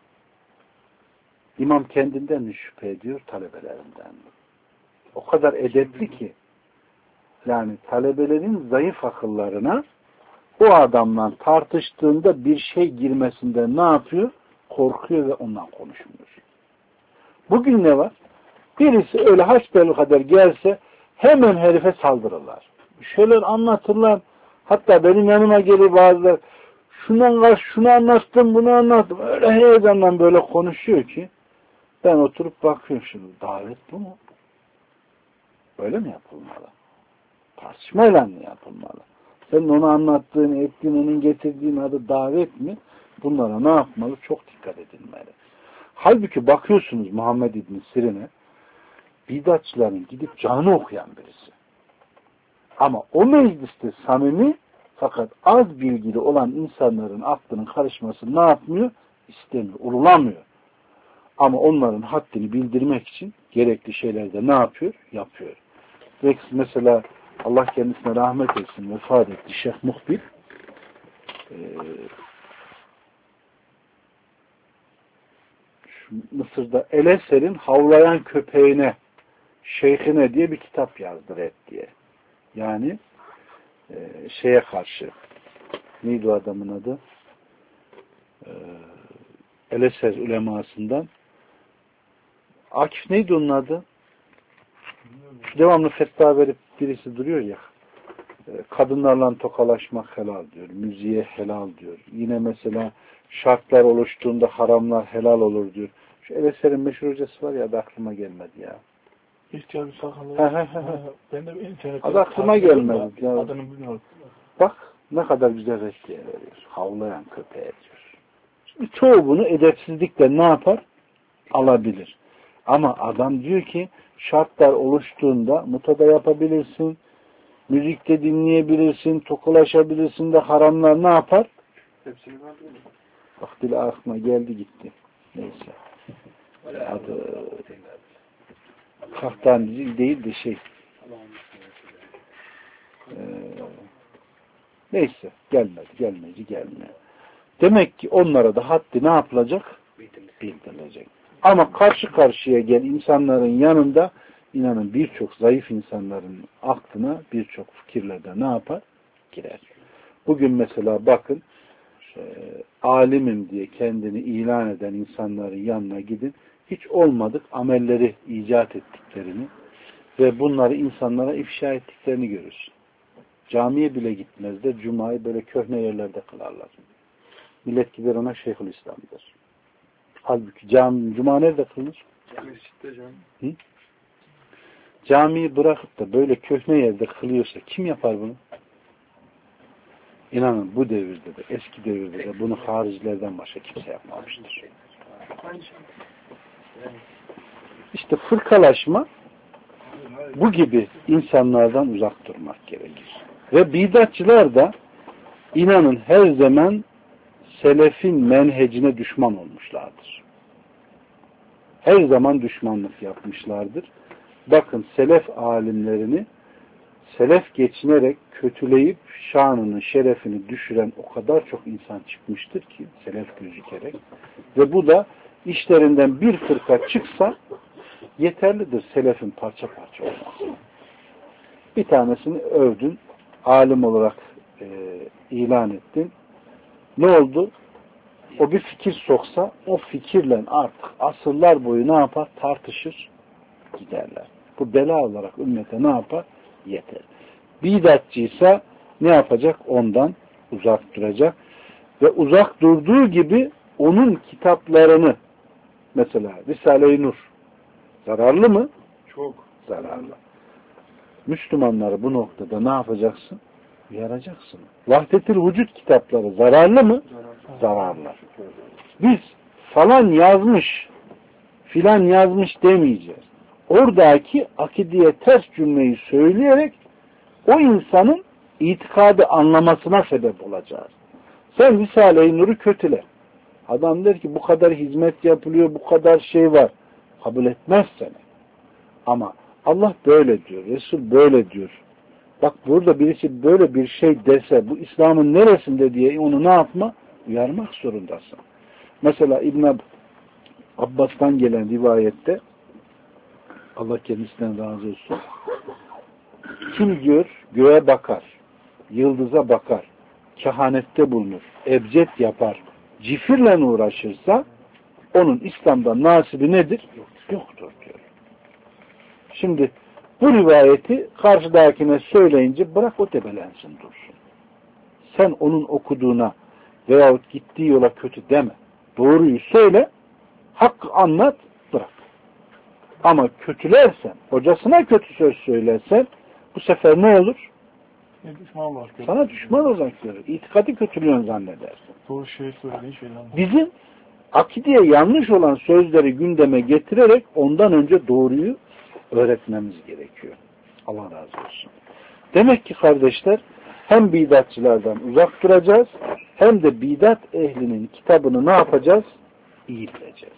İmam kendinden mi şüphe ediyor, talebelerinden mi? O kadar edepli ki, yani talebelerin zayıf akıllarına o adamla tartıştığında bir şey girmesinden ne yapıyor? Korkuyor ve ondan konuşmuyor. Bugün ne var? Birisi öyle hasbelkader gelse hemen herife saldırırlar. Bir şeyler anlatırlar. Hatta benim yanıma gelir bazıları, şunu anlattım, bunu anlattım. Öyle heyecanla böyle konuşuyor ki ben oturup bakıyorum şimdi. Davet bu mu? Öyle mi yapılmalı? Tartışmayla mı yapılmalı? Senin onu anlattığın, ettiğin, onun getirdiğin adı davet mi? Bunlara ne yapmalı? Çok dikkat edilmeli. Halbuki bakıyorsunuz Muhammed İbn Sirin'e, bidatçıların gidip canı okuyan birisi. Ama o mecliste samimi fakat az bilgili olan insanların aklının karışması ne yapmıyor? İstemiyor, urulamıyor. Ama onların haddini bildirmek için gerekli şeyler de ne yapıyor? Yapıyor. Mesela Allah kendisine rahmet etsin, vefat etti Şeyh Muhbil. Mısır'da El-Eser'in havlayan köpeğine, şeyhine diye bir kitap yazdı Red diye. Yani şeye karşı, neydi o adamın adı? El-Eser ulemasından. Akif neydi onun adı? Devamlı fetva verip birisi duruyor ya, kadınlarla tokalaşmak helal diyor, müziğe helal diyor. Yine mesela şartlar oluştuğunda haramlar helal olur diyor. Şu Eveser'in meşhur hocası var ya, adı aklıma gelmedi ya. İhtiyar bir sakallı. Ben de internette... Adı aklıma gelmedi. Ya. Adını bilmiyorum. Bak ne kadar güzel reddiye veriyor. Havlayan köpeğe diyor. Şimdi çoğu bunu edepsizlikle ne yapar? Alabilir. Ama adam diyor ki şartlar oluştuğunda mutada yapabilirsin, müzikte dinleyebilirsin, tokalaşabilirsin de haramlar ne yapar? Hepsini var değil mi? Bak dili aklıma geldi gitti. Neyse. Adı Kahtancı değil de neyse gelmiyor. Demek ki onlara da haddi ne yapılacak? Bildirilecek. Ama karşı karşıya gel insanların yanında inanın birçok zayıf insanların aklına birçok fikirlerde ne yapar? Girer. Bugün mesela bakın alimim diye kendini ilan eden insanların yanına gidin. Hiç olmadık amelleri icat ettiklerini ve bunları insanlara ifşa ettiklerini görürsün. Camiye bile gitmezler. Cuma'yı böyle köhne yerlerde kılarlar. Millet gider ona Şeyhülislam'dır. Halbuki Cuma nerede kılınır? Mescitte canım. Hı? Camiyi bırakıp da böyle köhne yerde kılıyorsa kim yapar bunu? İnanın bu devirde de, eski devirde de bunu haricilerden başka kimse yapmamıştır. İşte fırkalaşma bu gibi insanlardan uzak durmak gerekir. Ve bidatçılar da inanın her zaman selefin menhecine düşman olmuşlardır. Her zaman düşmanlık yapmışlardır. Bakın selef alimlerini selef geçinerek kötüleyip şanını, şerefini düşüren o kadar çok insan çıkmıştır ki selef gözükerek. Ve bu da işlerinden bir fırka çıksa yeterlidir selefin parça parça olması. Bir tanesini övdün, alim olarak ilan ettin. Ne oldu? O bir fikir soksa o fikirle artık asırlar boyu ne yapar? Tartışır, giderler. Bu bela olarak ümmete ne yapar? Yeter. Bidatçıysa ne yapacak? Ondan uzak duracak. Ve uzak durduğu gibi onun kitaplarını mesela Risale-i Nur zararlı mı? Çok. Zararlı. Müslümanları bu noktada ne yapacaksın? Uyaracaksın. Vahdet-i Vücud kitapları zararlı mı? Zararlı. Biz falan yazmış, filan yazmış demeyeceğiz. Oradaki akideye ters cümleyi söyleyerek o insanın itikadı anlamasına sebep olacağız. Sen Risale-i Nur'u kötüle. Adam der ki bu kadar hizmet yapılıyor, bu kadar şey var. Kabul etmez seni. Ama Allah böyle diyor, Resul böyle diyor. Bak burada birisi böyle bir şey dese bu İslam'ın neresinde diye onu ne yapma? Uyarmak zorundasın. Mesela İbn Abbas'tan gelen rivayette Allah kendisinden razı olsun. Kim diyor göğe bakar, yıldıza bakar, kehanette bulunur, ebced yapar, cifirle uğraşırsa onun İslam'da nasibi nedir? Yoktur diyor. Şimdi bu rivayeti karşıdakine söyleyince bırak o tebelensin dursun. Sen onun okuduğuna veyahut gittiği yola kötü deme. Doğruyu söyle, hakkı anlat, bırak. Ama kötülersen, hocasına kötü söz söylersen bu sefer ne olur? Düşman var. Sana düşman olarak görür. İtikadı kötülüyorsun zannedersin. Doğru şey söylediğin şeyler var. Bizim akideye yanlış olan sözleri gündeme getirerek ondan önce doğruyu öğretmemiz gerekiyor. Allah razı olsun. Demek ki kardeşler hem bidatçılardan uzak duracağız hem de bidat ehlinin kitabını ne yapacağız? İyi bileceğiz.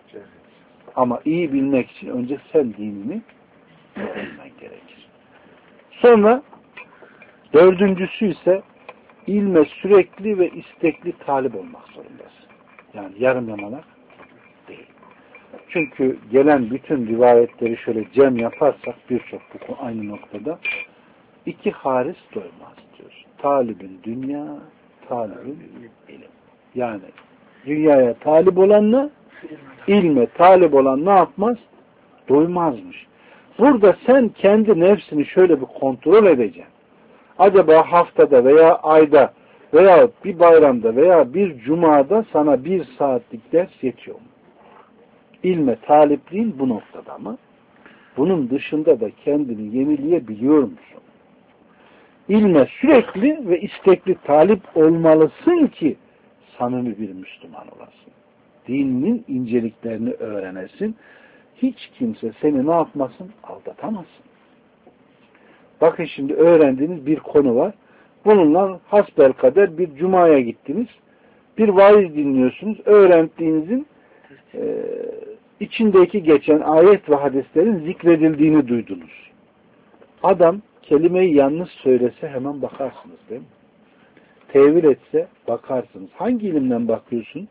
Ama iyi bilmek için önce sen dinini öğrenmen gerekir. Sonra dördüncüsü ise ilme sürekli ve istekli talip olmak zorundasın. Yani yarım yamalak değil. Çünkü gelen bütün rivayetleri şöyle cem yaparsak birçok bu aynı noktada iki haris doymaz diyor. Talibin dünya, talibin ilim. Yani dünyaya talip olanla ilme talip olan ne yapmaz? Doymazmış. Burada sen kendi nefsini şöyle bir kontrol edeceksin. Acaba haftada veya ayda veya bir bayramda veya bir cumada sana 1 saatlik ders yetiyor mu? İlme talipliğin bu noktada mı? Bunun dışında da kendini yenileyebiliyor musun? İlme sürekli ve istekli talip olmalısın ki samimi bir Müslüman olasın. Dininin inceliklerini öğrenesin. Hiç kimse seni ne yapmasın? Aldatamazsın. Bakın şimdi öğrendiğiniz bir konu var. Bununla hasbelkader bir cumaya gittiniz. Bir vaiz dinliyorsunuz. Öğrendiğinizin içindeki geçen ayet ve hadislerin zikredildiğini duydunuz. Adam kelimeyi yanlış söylese hemen bakarsınız değil mi? Tevil etse bakarsınız. Hangi ilimden bakıyorsun?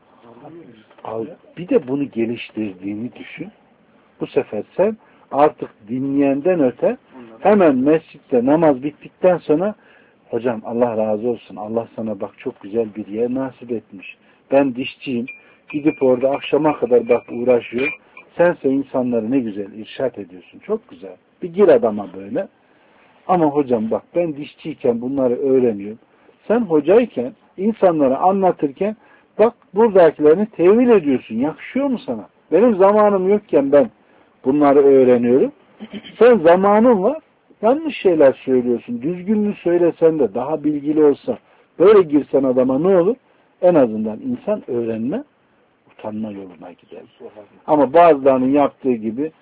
Bir de bunu geliştirdiğini düşün. Bu sefer sen artık dinleyenden öte hemen mescitte namaz bittikten sonra hocam Allah razı olsun. Allah sana bak çok güzel bir yer nasip etmiş. Ben dişçiyim. Gidip orada akşama kadar bak uğraşıyor. Sense insanları ne güzel irşat ediyorsun. Çok güzel. Bir gir adama böyle. Ama hocam bak ben dişçiyken bunları öğreniyorum. Sen hocayken insanlara anlatırken bak buradakilerini tevil ediyorsun. Yakışıyor mu sana? Benim zamanım yokken ben bunları öğreniyorum. Sen zamanın var. Yanlış şeyler söylüyorsun. Düzgününü söylesen de daha bilgili olsa böyle girsen adama ne olur? En azından insan öğrenme, utanma yoluna gider. Ama bazılarının yaptığı gibi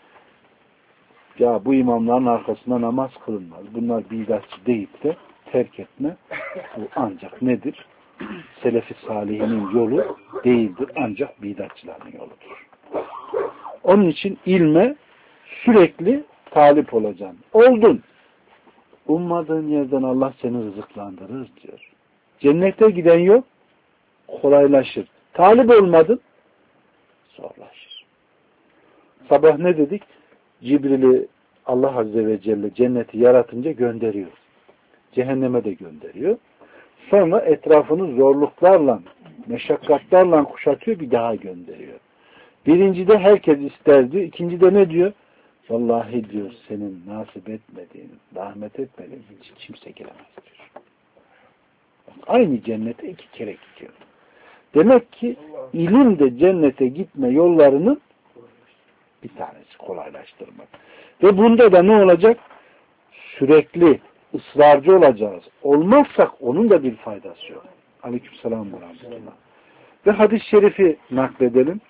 ya bu imamların arkasında namaz kılınmaz. Bunlar bidatçı deyip de terk etme. Bu ancak nedir? Selefi salihinin yolu değildir. Ancak bidatçıların yoludur. Onun için ilme sürekli talip olacaksın. Oldun. Ummadığın yerden Allah seni rızıklandırır diyor. Cennete giden yok. Kolaylaşır. Talip olmadın. Zorlaşır. Sabah ne dedik? Cibril'i Allah Azze ve Celle cenneti yaratınca gönderiyor. Cehenneme de gönderiyor. Sonra etrafını zorluklarla, meşakkatlerle kuşatıyor, bir daha gönderiyor. Birincide herkes ister diyor. İkincide ne diyor? Vallahi diyor senin nasip etmediğin, rahmet etmediğin hiç kimse giremez diyor. Aynı cennete 2 kere gidiyor. Demek ki ilim de cennete gitme yollarının bir tanesi kolaylaştırmak. Ve bunda da ne olacak? Sürekli ısrarcı olacağız. Olmazsak onun da bir faydası yok. Aleykümselam ve rahmetullah. Ve hadis-i şerifi nakledelim.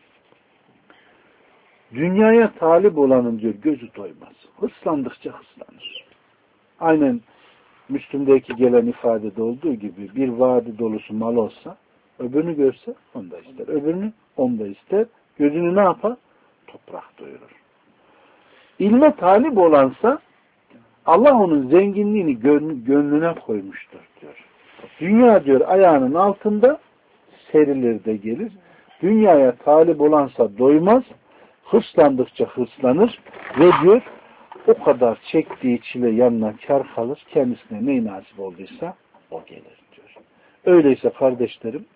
Dünyaya talip olanın diyor gözü doymaz. Hırslandıkça hırslanır. Aynen Müslüm'deki gelen ifadede olduğu gibi bir vadi dolusu mal olsa öbürünü görse onu da ister. Öbürünü onu da ister. Gözünü ne yapar? Toprak doyurur. İlme talip olansa Allah onun zenginliğini gönlüne koymuştur diyor. Dünya diyor ayağının altında serilir de gelir. Dünyaya talip olansa doymaz. Hırslandıkça hırslanır ve diyor o kadar çektiği çile yanına kar kalır. Kendisine ne nasip olduysa o gelir diyor. Öyleyse kardeşlerim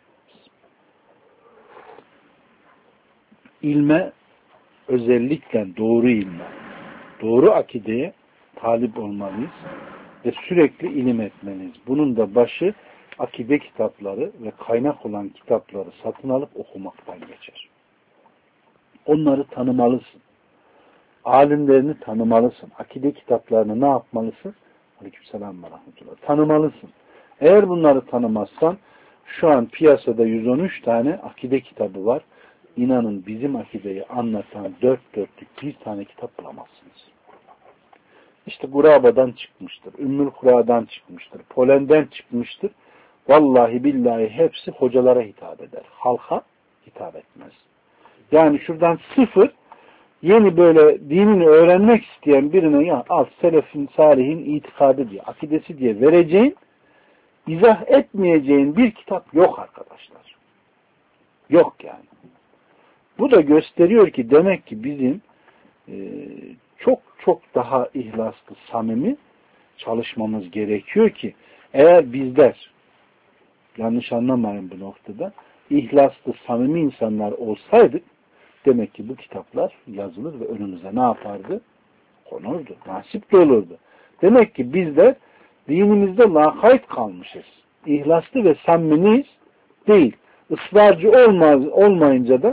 ilme özellikle doğru ilme, doğru akideye talip olmalıyız ve sürekli ilim etmeliyiz. Bunun da başı akide kitapları ve kaynak olan kitapları satın alıp okumaktan geçer. Onları tanımalısın. Alimlerini tanımalısın. Akide kitaplarını ne yapmalısın? Aleykümselam ve rahmetullah. Tanımalısın. Eğer bunları tanımazsan şu an piyasada 113 tane akide kitabı var. İnanın bizim akideyi anlatan 4 dörtlük bir tane kitap bulamazsınız. İşte Guraba'dan çıkmıştır. Ümmül Kura'dan çıkmıştır. Polen'den çıkmıştır. Vallahi billahi hepsi hocalara hitap eder. Halka hitap etmez. Yani şuradan sıfır yeni böyle dinini öğrenmek isteyen birine ya al selefin salihin itikadı diye, akidesi diye vereceğin, izah etmeyeceğin bir kitap yok arkadaşlar. Yok yani. Bu da gösteriyor ki demek ki bizim çok çok daha ihlaslı, samimi çalışmamız gerekiyor ki eğer bizler yanlış anlamayın bu noktada ihlaslı, samimi insanlar olsaydık demek ki bu kitaplar yazılır ve önümüze ne yapardı? Konurdu. Nasip de olurdu. Demek ki bizler dinimizde lakayt kalmışız. İhlaslı ve samimiyiz değil. Israrcı olmayınca da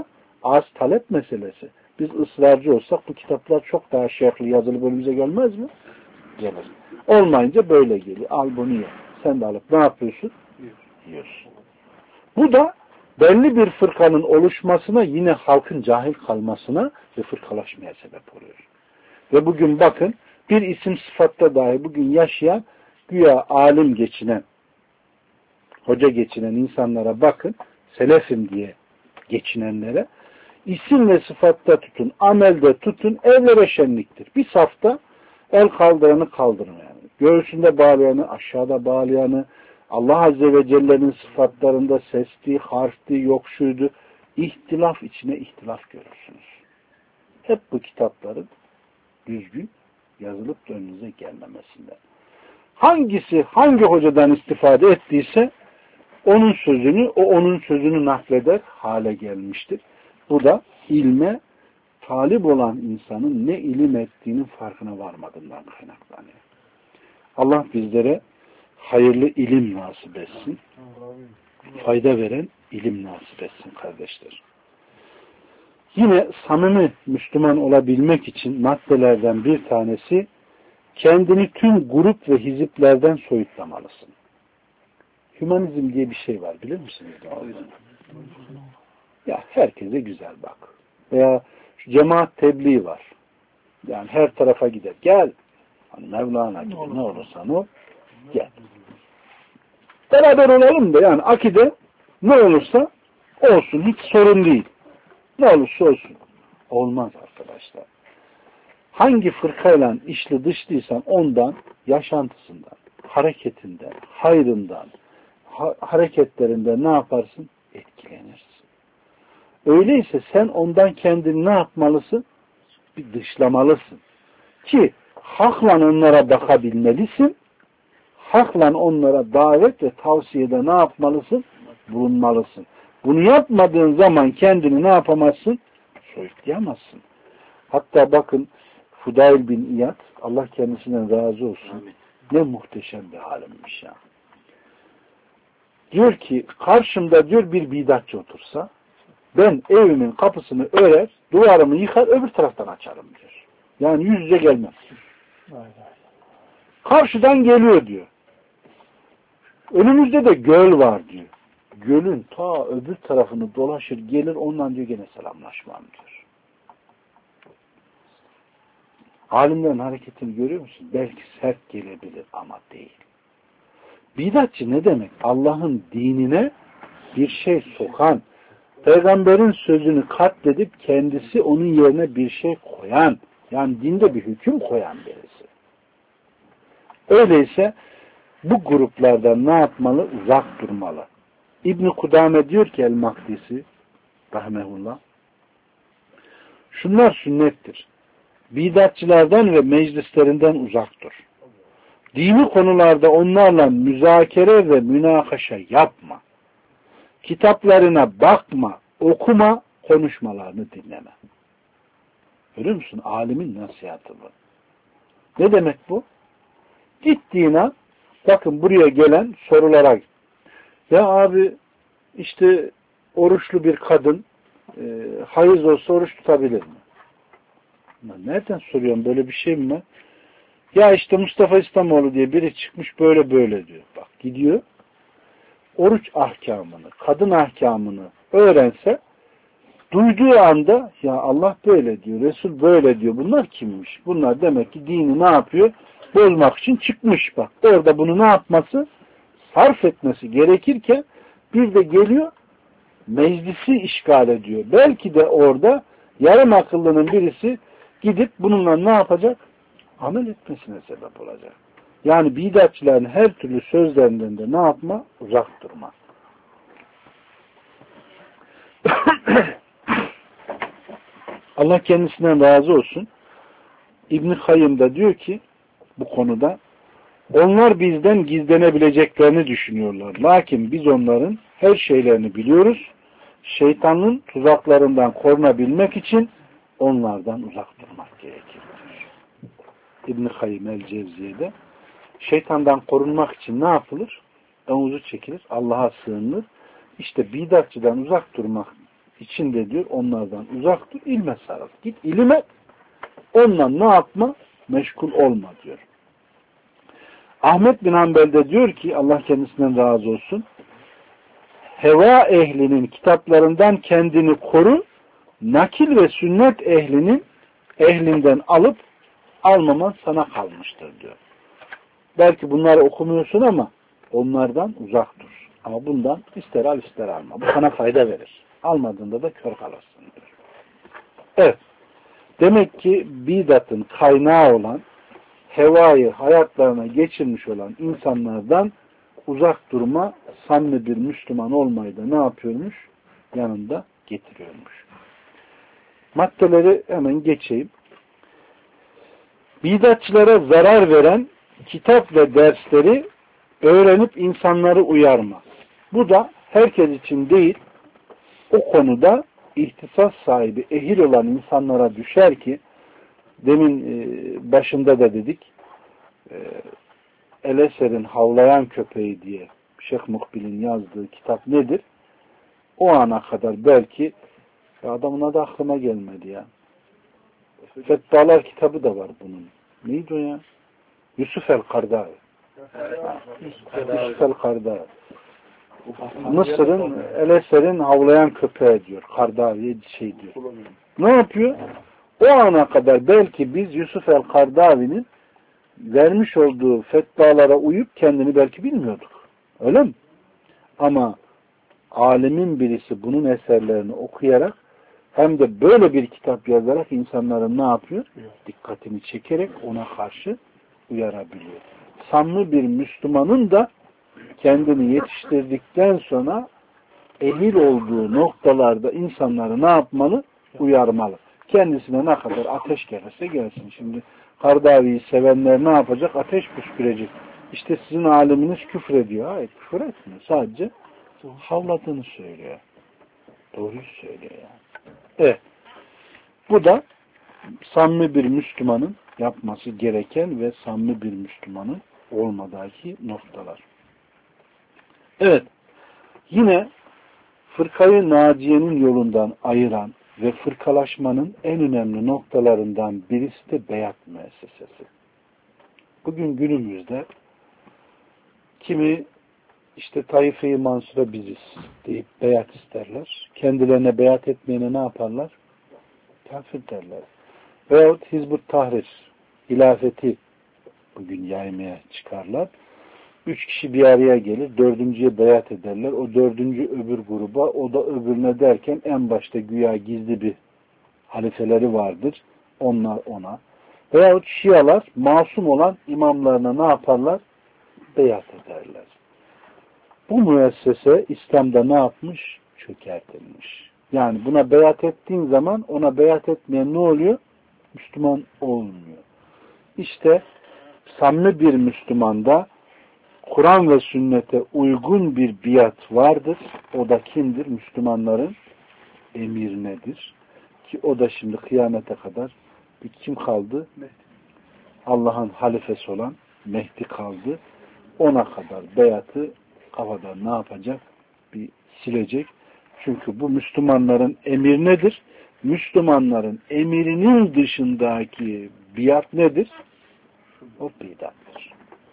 az talep meselesi. Biz ısrarcı olsak bu kitaplar çok daha şerhli yazılı bölümümüze gelmez mi? Gelir. Olmayınca böyle geliyor. Al bunu ye. Sen de alıp ne yapıyorsun? Yiyorsun. Bu da belli bir fırkanın oluşmasına, yine halkın cahil kalmasına ve fırkalaşmaya sebep oluyor. Ve bugün bakın, bir isim sıfatta dahi bugün yaşayan, güya alim geçinen, hoca geçinen insanlara bakın, selefim diye geçinenlere, isim ve sıfatta tutun, amelde tutun, evlere şenliktir. Bir safta el kaldıranı kaldırmayanı, göğsünde bağlayanı, aşağıda bağlayanı, Allah Azze ve Celle'nin sıfatlarında sesli, harfli, yok şuydu, ihtilaf içine ihtilaf görürsünüz. Hep bu kitapların düzgün yazılıp da önünüze gelmemesinden. Hangisi hangi hocadan istifade ettiyse onun sözünü nakleder hale gelmiştir. Bu da ilme talip olan insanın ne ilim ettiğinin farkına varmadığından kaynaklanıyor. Allah bizlere hayırlı ilim nasip etsin. Fayda veren ilim nasip etsin kardeşler. Yine samimi Müslüman olabilmek için maddelerden bir tanesi, kendini tüm grup ve hiziplerden soyutlamalısın. Hümanizm diye bir şey var, bilir misiniz? Ya herkese güzel bak. Veya şu cemaat tebliği var. Yani her tarafa gider. Gel. Hani Mevlana gibi ne olursan ol. Gel. Beraber olalım da yani akide ne olursa olsun. Hiç sorun değil. Ne olursa olsun. Olmaz arkadaşlar. Hangi fırkayla içli dışlıysan ondan, yaşantısından, hareketinden, hayrından, hareketlerinden ne yaparsın? Etkilenirsin. Öyleyse sen ondan kendini ne yapmalısın? Bir dışlamalısın. Ki hakla onlara bakabilmelisin. Hakla onlara davet ve tavsiyede ne yapmalısın? Bulunmalısın. Bunu yapmadığın zaman kendini ne yapamazsın? Soyutlayamazsın. Hatta bakın Fudayl bin İyad, Allah kendisinden razı olsun. Ne muhteşem bir halimmiş ya. Diyor ki karşımda diyor bir bidatçı otursa ben evimin kapısını örer, duvarımı yıkar, öbür taraftan açarım diyor. Yani yüz yüze gelmem. Karşıdan geliyor diyor. Önümüzde de göl var diyor. Gölün ta öbür tarafını dolaşır gelir, ondan diyor gene selamlaşmam diyor. Alimlerin hareketini görüyor musun? Belki sert gelebilir ama değil. Bidatçı ne demek? Allah'ın dinine bir şey sokan, peygamberin sözünü katledip kendisi onun yerine bir şey koyan, yani dinde bir hüküm koyan birisi. Öyleyse bu gruplardan ne yapmalı? Uzak durmalı. İbn-i Kudame diyor ki El-Makdisi rahmetullah, şunlar sünnettir. Bidatçılardan ve meclislerinden uzak dur. Dini konularda onlarla müzakere ve münakaşa yapma. Kitaplarına bakma, okuma, konuşmalarını dinleme. Görüyor musun? Alimin nasihatı bu. Ne demek bu? Gittiğine, bakın buraya gelen sorulara, ya abi işte oruçlu bir kadın hayız olsa oruç tutabilir mi? Nereden soruyorum, böyle bir şey mi var? Ya işte Mustafa İslamoğlu diye biri çıkmış böyle böyle diyor. Bak gidiyor, oruç ahkamını, kadın ahkamını öğrense, duyduğu anda ya Allah böyle diyor, Resul böyle diyor. Bunlar kimmiş? Bunlar demek ki dini ne yapıyor? Bozmak için çıkmış bak. Orada bunu ne yapması? Sarf etmesi gerekirken bir de geliyor meclisi işgal ediyor. Belki de orada yarım akıllının birisi gidip bununla ne yapacak? Amel etmesine sebep olacak. Yani bidatçıların her türlü sözlerinden de ne yapma? Uzak durma. Allah kendisinden razı olsun. İbn-i Kayyım da diyor ki bu konuda, onlar bizden gizlenebileceklerini düşünüyorlar. Lakin biz onların her şeylerini biliyoruz. Şeytanın tuzaklarından korunabilmek için onlardan uzak durmak gerekir. İbn-i Kayyım el-Cevziye'de şeytandan korunmak için ne yapılır? Omuzu çekilir, Allah'a sığınılır. İşte bidatçıdan uzak durmak içinde diyor onlardan uzak dur, ilme sarıl. Git ilim et. Ondan ne yapma? Meşgul olma diyor. Ahmet bin Hanbel de diyor ki Allah kendisinden razı olsun. Heva ehlinin kitaplarından kendini koru, nakil ve sünnet ehlinden alıp almaman sana kalmıştır diyor. Belki bunları okumuyorsun ama onlardan uzak dur. Ama bundan ister al ister alma. Bu sana fayda verir. Almadığında da kör kalırsın diyor. Evet. Demek ki bidatın kaynağı olan, hevayı hayatlarına geçirmiş olan insanlardan uzak durma, samimi bir Müslüman olmayı da ne yapıyormuş? Yanında getiriyormuş. Maddeleri hemen geçeyim. Bidatçılara zarar veren kitap ve dersleri öğrenip insanları uyarma. Bu da herkes için değil, o konuda ihtisas sahibi, ehil olan insanlara düşer ki, demin başında da dedik, El-Eser'in Havlayan Köpeği diye Şeyh Mukbil'in yazdığı kitap nedir? O ana kadar belki adamın adı aklıma gelmedi ya. Fetvalar kitabı da var bunun. Neydi o ya? Yusuf el-Kardavi. Yusuf el-Kardavi. Mısır'ın El-Eser'in Havlayan Köpeği diyor. Kardavi'ye şey diyor. Ne yapıyor? O ana kadar belki biz Yusuf el-Kardavi'nin vermiş olduğu fetvalara uyup kendini belki bilmiyorduk. Öyle mi? Ama alimin birisi bunun eserlerini okuyarak hem de böyle bir kitap yazarak insanların ne yapıyor? Dikkatini çekerek ona karşı uyarabiliyor. Samimi bir Müslümanın da kendini yetiştirdikten sonra ehil olduğu noktalarda insanları ne yapmalı? Uyarmalı. Kendisine ne kadar ateş gelirse gelsin. Şimdi Kardavi'yi sevenler ne yapacak? Ateş püskürecek. İşte sizin aliminiz küfrediyor. Hayır, küfür etmiyor. Sadece havladığını söylüyor. Doğruyu söylüyor yani. Evet. Bu da samimi bir Müslümanın yapması gereken ve samimi bir Müslümanın olmadaki noktalar. Evet. Yine fırkayı naciyenin yolundan ayıran ve fırkalaşmanın en önemli noktalarından birisi de beyat müessesesi. Bugün günümüzde kimi işte Taife-i Mansur'a biziz deyip beyat isterler. Kendilerine beyat etmeyene ne yaparlar? Kafir derler. Veyahut Hizb-ut Tahrir, hilafeti bugün yaymaya çıkarlar. 3 kişi bir araya gelir, 4.'ye beyat ederler. O 4. öbür gruba, o da öbürüne derken en başta güya gizli bir halifeleri vardır. Onlar ona. Veyahut Şialar masum olan imamlarına ne yaparlar? Beyat ederler. Bu müessese İslam'da ne yapmış? Çökertilmiş. Yani buna beyat ettiğin zaman ona beyat etmeyen ne oluyor? Müslüman olmuyor. İşte samimi bir Müslümanda Kur'an ve sünnete uygun bir biat vardır. O da kimdir? Müslümanların emirnedir. Ki o da şimdi kıyamete kadar bir kim kaldı? Allah'ın halifesi olan Mehdi kaldı. Ona kadar beyatı kafadan ne yapacak? Bir silecek. Çünkü bu Müslümanların emir nedir? Müslümanların emirinin dışındaki biat nedir? O bidattır.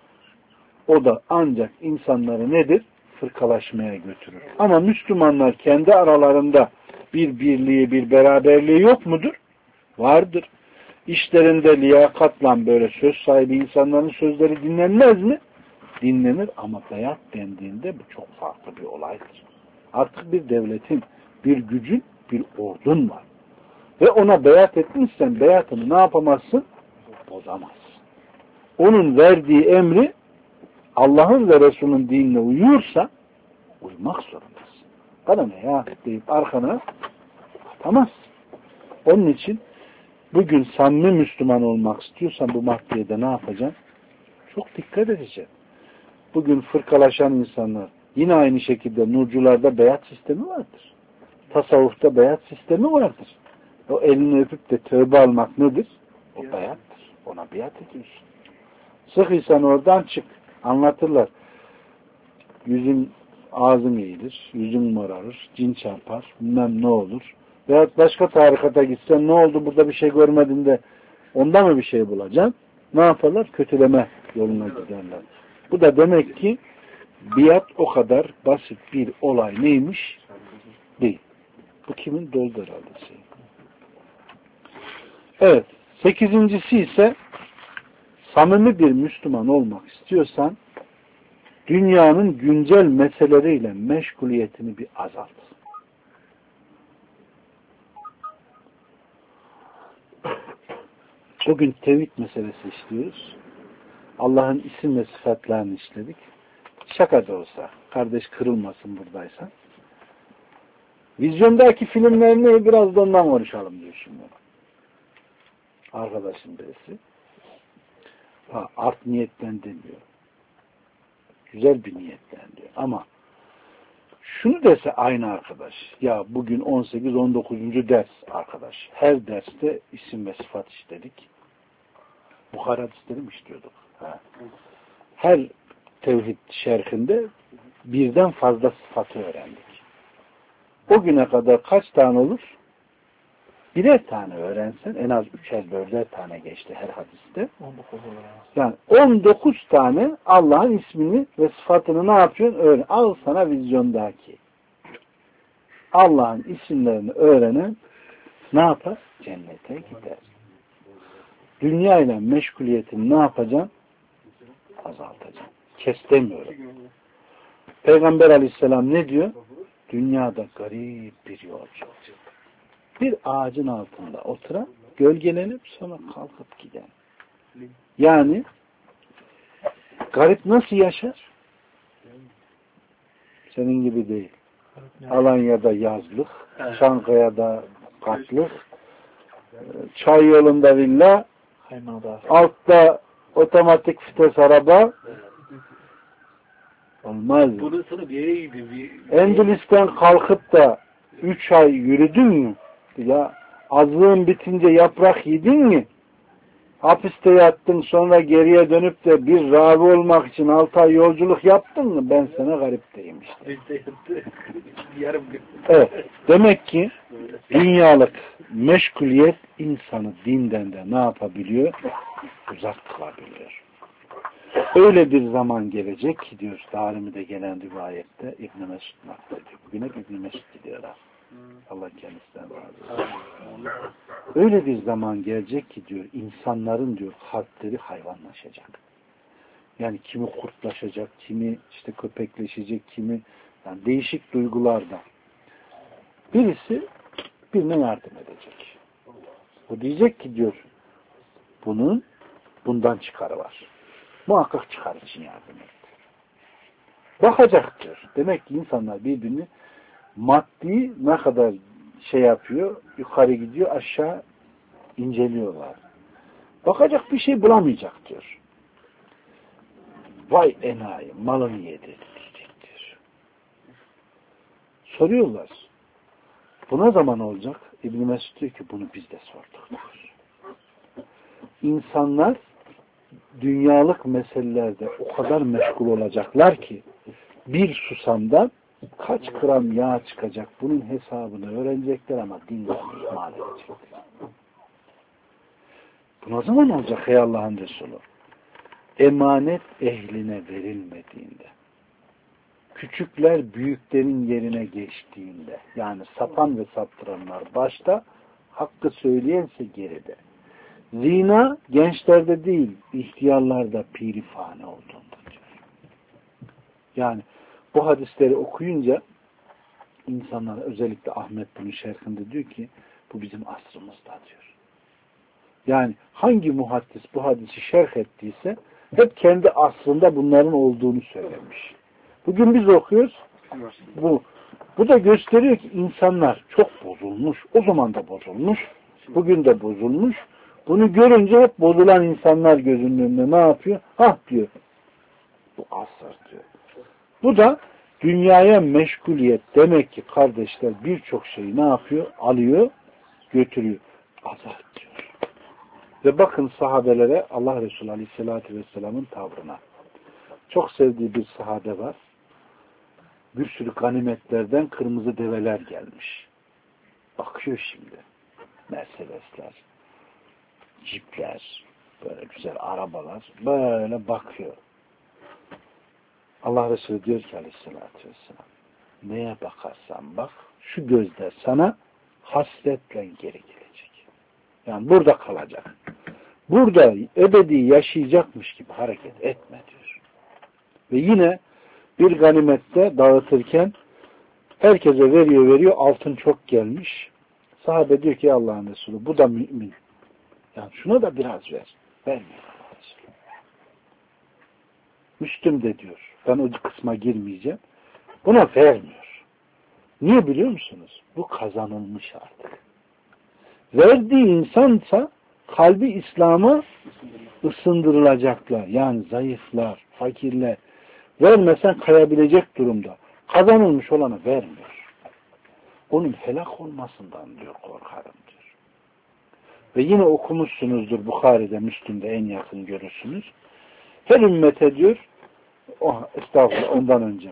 O da ancak insanları nedir? Fırkalaşmaya götürür. Ama Müslümanlar kendi aralarında bir birliği, bir beraberliği yok mudur? Vardır. İşlerinde liyakatla böyle söz sahibi insanların sözleri dinlenmez mi? Dinlenir ama beyat dendiğinde bu çok farklı bir olaydır. Artık bir devletin, bir gücün, bir ordun var. Ve ona beyat etmişsen beyatını ne yapamazsın? Bozamazsın. Onun verdiği emri Allah'ın ve Resul'ün dinine uyuyorsa uymak zorundasın. Bana ne ya deyip arkana atamazsın. Onun için bugün samimi Müslüman olmak istiyorsan bu maddeye de ne yapacaksın? Çok dikkat edeceksin. Bugün fırkalaşan insanlar yine aynı şekilde nurcularda beyat sistemi vardır. Tasavvufta beyat sistemi vardır. O elini öpüp de tövbe almak nedir? O beyattır. Ona beyat ediyorsun. Sıkıysan oradan çık. Anlatırlar. Yüzün ağzın eğilir, yüzün morarır, cin çarpar, bilmem ne olur. Veyahut başka tarikata gitsen ne oldu burada bir şey görmedin de onda mı bir şey bulacaksın? Ne yaparlar? Kötüleme yoluna giderler. Bu da demek ki biat o kadar basit bir olay neymiş? Değil. Bu kimin? Doldu herhalde şey. Evet. 8.'si ise samimi bir Müslüman olmak istiyorsan dünyanın güncel meseleleriyle meşguliyetini bir azalt. Bugün tevhid meselesi işliyoruz. Allah'ın isim ve sıfatlarını işledik. Şaka da olsa, kardeş kırılmasın buradaysan. Vizyondaki filmler ne? Biraz da ondan konuşalım diyor şimdi. Arkadaşım birisi. Art niyetten demiyor. Güzel bir niyetten diyor. Ama şunu dese aynı arkadaş. Ya bugün 18-19. ders arkadaş. Her derste isim ve sıfat işledik. Bukhari hadisleri mi işliyorduk? Her tevhid şerhinde birden fazla sıfatı öğrendik. O güne kadar kaç tane olur? Birer tane öğrensen en az 3'er 4'er tane geçti her hadiste. 19 olur. Yani 19 tane Allah'ın ismini ve sıfatını ne yapıyorsun? Öğren. Al sana vizyondaki. Allah'ın isimlerini öğrenen ne yapar? Cennete gider. Dünya ile meşguliyetini ne yapacaksın? Azaltacaksın. Kes demiyorum. Peygamber aleyhisselam ne diyor? Dünyada garip bir yolcu. Bir ağacın altında oturan, gölgelenip sonra kalkıp giden. Yani garip nasıl yaşar? Senin gibi değil. Alanya'da yazlık, Çankaya'da katlık, çay yolunda villa, altta otomatik vites araba. Olmaz. Endülüs'ten kalkıp da 3 ay yürüdün mü? Ya azlığın bitince yaprak yedin mi? Hapiste yattın sonra geriye dönüp de bir ravi olmak için 6 ay yolculuk yaptın mı? Ben sana garip diyeyim işte. Evet. Demek ki dünyalık meşguliyet insanı dinden de ne yapabiliyor? Uzak kılabiliyor. Öyle bir zaman gelecek ki diyor Darimi'de gelen rivayette İbn-i Mesud naklediyor. Bugün hep İbn-i Mesud gidiyorlar. Allah kendisinden razı olsun. Öyle bir zaman gelecek ki diyor insanların diyor kalpleri hayvanlaşacak. Yani kimi kurtlaşacak, kimi işte köpekleşecek, kimi yani değişik duygularda. Birisi birine yardım edecek. O diyecek ki diyor bundan çıkarı var. Muhakkak çıkar için yardım etti. Bakacak diyor. Demek ki insanlar birbirini maddi ne kadar şey yapıyor, yukarı gidiyor, aşağı inceliyorlar. Bakacak bir şey bulamayacak diyor. Vay enayi, malını yedi diyecek diyor. Soruyorlar. Bu ne zaman olacak? İbn-i Mesud diyor ki bunu biz de sorduk diyor. İnsanlar dünyalık meselelerde o kadar meşgul olacaklar ki bir susamdan kaç gram yağ çıkacak bunun hesabını öğrenecekler ama dinden ihmal edecekler. Bu ne zaman olacak ey Allah'ın Resulü? Emanet ehline verilmediğinde, küçükler büyüklerin yerine geçtiğinde, yani sapan ve saptıranlar başta, hakkı söyleyense geride. Zina gençlerde değil, ihtiyarlarda pirifane olduğunda diyor. Yani bu hadisleri okuyunca insanlar özellikle Ahmet bunun şerhinde diyor ki bu bizim asrımızda diyor. Yani hangi muhaddis bu hadisi şerh ettiyse hep kendi asrında bunların olduğunu söylemiş. Bugün biz okuyoruz. Bu da gösteriyor ki insanlar çok bozulmuş. O zaman da bozulmuş. Bugün de bozulmuş. Bunu görünce hep bozulan insanlar gözünün önünde ne yapıyor? Diyor. Bu asır diyor. Bu da dünyaya meşguliyet demek ki kardeşler birçok şeyi ne yapıyor? Alıyor, götürüyor. Azaltıyor. Ve bakın sahabelere Allah Resulü Aleyhisselatü Vesselam'ın tavrına. Çok sevdiği bir sahabe var. Bir sürü ganimetlerden kırmızı develer gelmiş. Bakıyor şimdi. Mercedesler, cipler, böyle güzel arabalar, böyle bakıyor. Allah Resulü diyor ki aleyhissalatü vesselam, neye bakarsan bak, şu gözler sana hasretle geri gelecek. Yani burada kalacak. Burada ebedi yaşayacakmış gibi hareket etme diyor. Ve yine bir ganimette dağıtırken herkese veriyor, altın çok gelmiş. Sahabe diyor ki Allah'ın Resulü, bu da mümin. Yani şuna da biraz ver. Vermiyor Allah'ın Resulü. Müslüm de diyor. Ben o kısma girmeyeceğim. Buna vermiyor. Niye biliyor musunuz? Bu kazanılmış artık. Verdiği insansa kalbi İslam'a ısındırılacaklar. Yani zayıflar, fakirler. Vermesen kayabilecek durumda. Kazanılmış olanı vermiyor. Onun helak olmasından diyor korkarım diyor. Ve yine okumuşsunuzdur Bukhari'de, Müslüm'de en yakın görürsünüz. Her ümmete diyor, estağfurullah ondan önce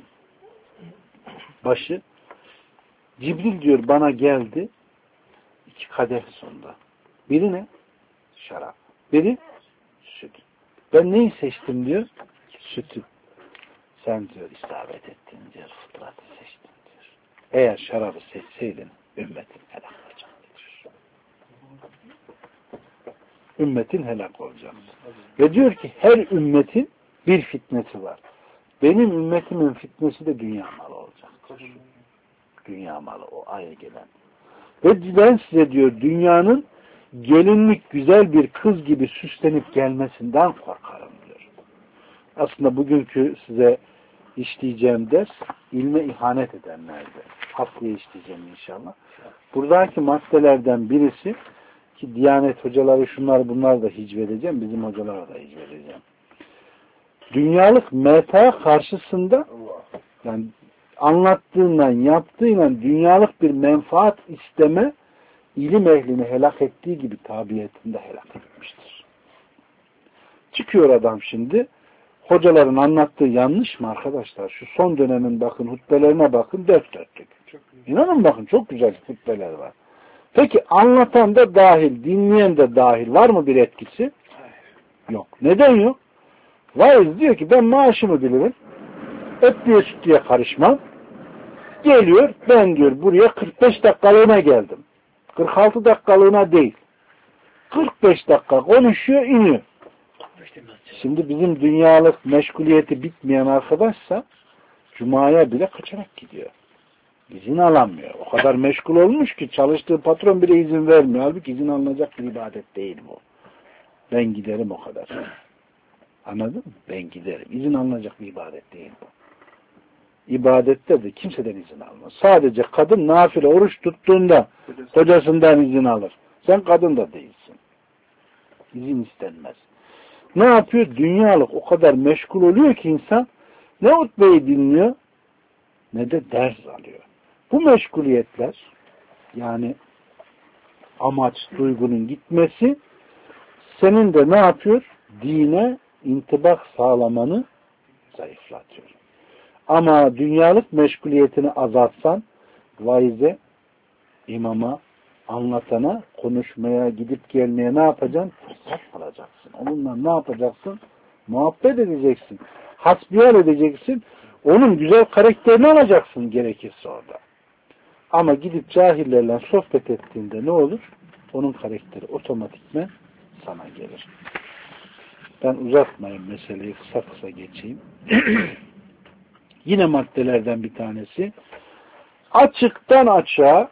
başı, Cibril diyor bana geldi 2 kadeh sonunda. Biri ne? Şarap. Biri süt. Ben neyi seçtim diyor? Sütü. Sen diyor isabet ettin diyor, fıtratı seçtin diyor. Eğer şarabı seçseydin ümmetin helak olacaktı diyor. Ümmetin helak olacaktı. Ve diyor ki her ümmetin bir fitnesi var. Benim ümmetimin fitnesi de dünya malı olacaktır. Dünya malı o aya gelen. Ve ben size diyor dünyanın gelinlik güzel bir kız gibi süslenip gelmesinden korkarım diyor. Aslında bugünkü size işleyeceğim ders ilme ihanet edenlerde. Haftaya işleyeceğim inşallah. Buradaki maddelerden birisi ki Diyanet hocaları şunlar bunlar da hicvedeceğim. Bizim hocalara da hicvedeceğim. Dünyalık meta karşısında yani anlattığından yaptığıyla dünyalık bir menfaat isteme ilim ehlini helak ettiği gibi tabiatında helak etmiştir. Çıkıyor adam şimdi hocaların anlattığı yanlış mı arkadaşlar? Şu son dönemin bakın hutbelerine bakın dört dörtlük. İnanın bakın çok güzel hutbeler var. Peki anlatan da dahil, dinleyen de dahil var mı bir etkisi? Yok. Neden yok? Vaiz diyor ki ben maaşımı bilirim. Etliye sütlüye karışmam. Geliyor ben diyor buraya 45 dakikalığına geldim. 46 dakikalığına değil. 45 dakika konuşuyor iniyor. Şimdi bizim dünyalık meşguliyeti bitmeyen arkadaşsa Cuma'ya bile kaçarak gidiyor. İzin alamıyor. O kadar meşgul olmuş ki çalıştığı patron bile izin vermiyor. Halbuki izin alınacak bir ibadet değil bu. Ben giderim o kadar. Anladın mı? Ben giderim. İzin alınacak bir ibadet değil bu. İbadette de kimseden izin almaz. Sadece kadın nafile oruç tuttuğunda kocasından izin alır. Sen kadın da değilsin. İzin istenmez. Ne yapıyor? Dünyalık o kadar meşgul oluyor ki insan ne hutbeyi dinliyor ne de ders alıyor. Bu meşguliyetler yani amaç, duygunun gitmesi senin de ne yapıyor? Dine intibak sağlamanı zayıflatıyor. Ama dünyalık meşguliyetini azaltsan vaize, imama, anlatana, konuşmaya, gidip gelmeye ne yapacaksın? Fırsat alacaksın. Onunla ne yapacaksın? Muhabbet edeceksin. Hasbihal edeceksin. Onun güzel karakterini alacaksın gerekirse orada. Ama gidip cahillerle sohbet ettiğinde ne olur? Onun karakteri otomatikman sana gelir. Ben uzatmayayım meseleyi, kısa kısa geçeyim. Yine maddelerden bir tanesi açıktan açığa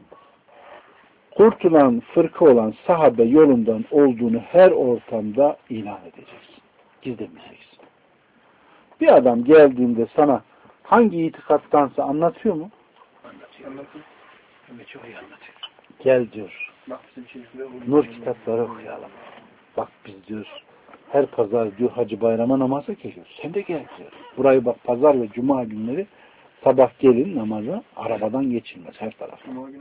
kurtulan fırka olan sahabe yolundan olduğunu her ortamda ilan edeceksin. Gizlemeyeceksin. Bir adam geldiğinde sana hangi itikattansa anlatıyor mu? Anlatıyor. Evet, çok iyi anlatıyor. Gel diyor. Nur kitapları okuyalım. Bak biz diyor her pazar diyor Hacı Bayram'a namaza geliyoruz. Sen de gel diyor. Burayı bak pazar ve cuma günleri sabah gelin namaza arabadan geçilmez her taraf.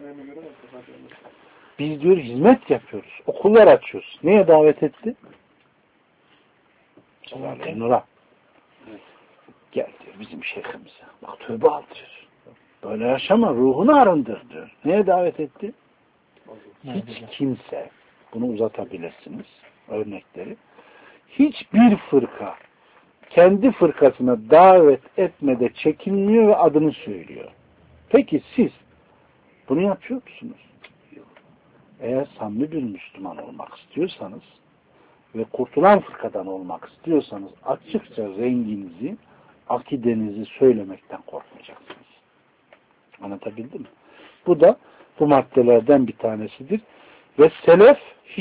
Biz diyor hizmet yapıyoruz. Okullar açıyoruz. Neye davet etti? Nur'a. Gel diyor bizim şeyhimize. Bak tövbe al diyor. Böyle yaşama, ruhunu arındır diyor. Neye davet etti? Hiç kimse, bunu uzatabilirsiniz örnekleri. Hiçbir fırka kendi fırkasına davet etmede çekinmiyor ve adını söylüyor. Peki siz bunu yapıyor musunuz? Eğer samimi bir Müslüman olmak istiyorsanız ve kurtulan fırkadan olmak istiyorsanız açıkça renginizi, akidenizi söylemekten korkmayacaksınız. Anlatabildim mi? Bu da bu maddelerden bir tanesidir. Ve selef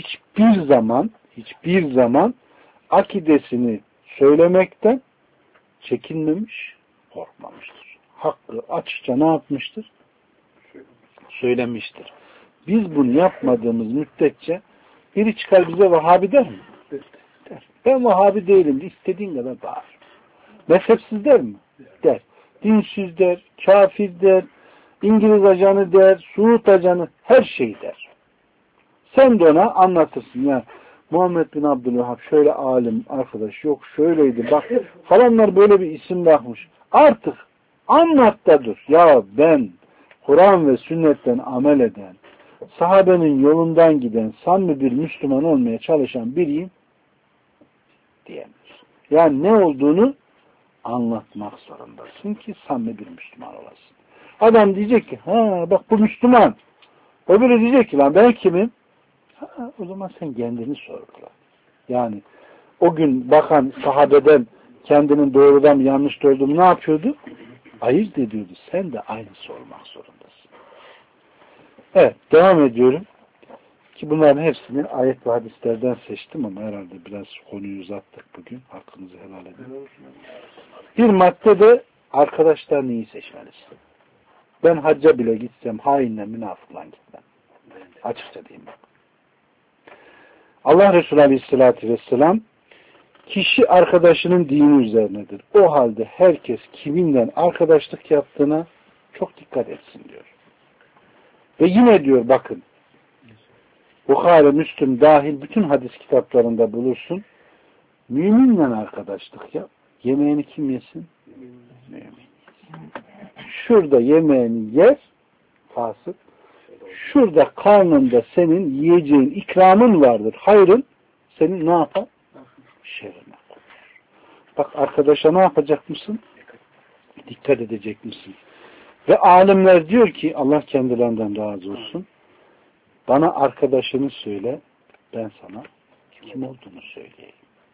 hiçbir zaman akidesini söylemekten çekinmemiş, korkmamıştır. Hakkı açıkça ne yapmıştır? Söylemiştir. Biz bunu yapmadığımız müddetçe biri çıkar bize Vahabi der mi? Der. Ben Vahabi değilim. İstediğin kadar bağır. Mezhepsiz der mi? Der. Dinsiz der, kafir der, İngiliz ajanı der, Suud ajanı, her şey der. Sen de ona anlatırsın. Ya Muhammed bin Abdülvahhab şöyle alim arkadaş, yok şöyleydi bak falanlar böyle bir isim bakmış. Artık anlat da dur. Ya ben Kur'an ve sünnetten amel eden, sahabenin yolundan giden, samimi bir Müslüman olmaya çalışan biriyim diyemez. Yani ne olduğunu anlatmak zorundasın ki samimi bir Müslüman olasın. Adam diyecek ki ha bak bu Müslüman. Öbürü diyecek ki lan ben kimim? Ha, o zaman sen kendini sorgula. Yani o gün bakan sahabeden kendinin doğrudan mı yanlış olduğunu ne yapıyordu? Ayırt ediyordu. Sen de aynısı olmak zorundasın. Evet, devam ediyorum. Ki bunların hepsini ayet ve hadislerden seçtim ama herhalde biraz konuyu uzattık bugün. Hakkınızı helal edin. Bir madde de arkadaşlar neyi seçmelisin? Ben hacca bile gitsem hainle münafıkla gitmem. Açıkça diyeyim bak. Allah Resulü Aleyhisselatü Vesselam kişi arkadaşının dini üzerinedir. O halde herkes kiminle arkadaşlık yaptığına çok dikkat etsin diyor. Ve yine diyor bakın Bukhari, Müslüm dahil bütün hadis kitaplarında bulursun. Müminle arkadaşlık yap. Yemeğini kim yesin? Mümin. Şurada yemeğini yer fasık. Şurada karnında senin yiyeceğin ikramın vardır. Hayrın senin ne yapar? Şerrine koyar. Bak arkadaşa ne yapacak mısın? Dikkat edecek misin? Ve alimler diyor ki Allah kendilerinden razı olsun. Bana arkadaşını söyle, ben sana kim olduğunu söyleyeyim.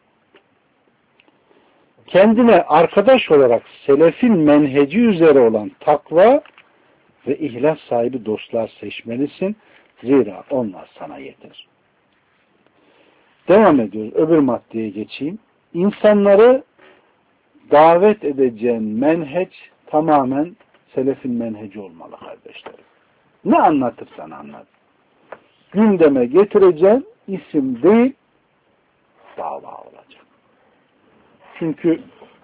Kendine arkadaş olarak selefin menheci üzere olan takva ve ihlas sahibi dostlar seçmelisin. Zira onlar sana yeter. Devam ediyoruz. Öbür maddeye geçeyim. İnsanları davet edeceğin menheç tamamen selefin menheci olmalı kardeşlerim. Ne anlatırsan anlat. Gündeme getireceğin isim değil, dava olacak. Çünkü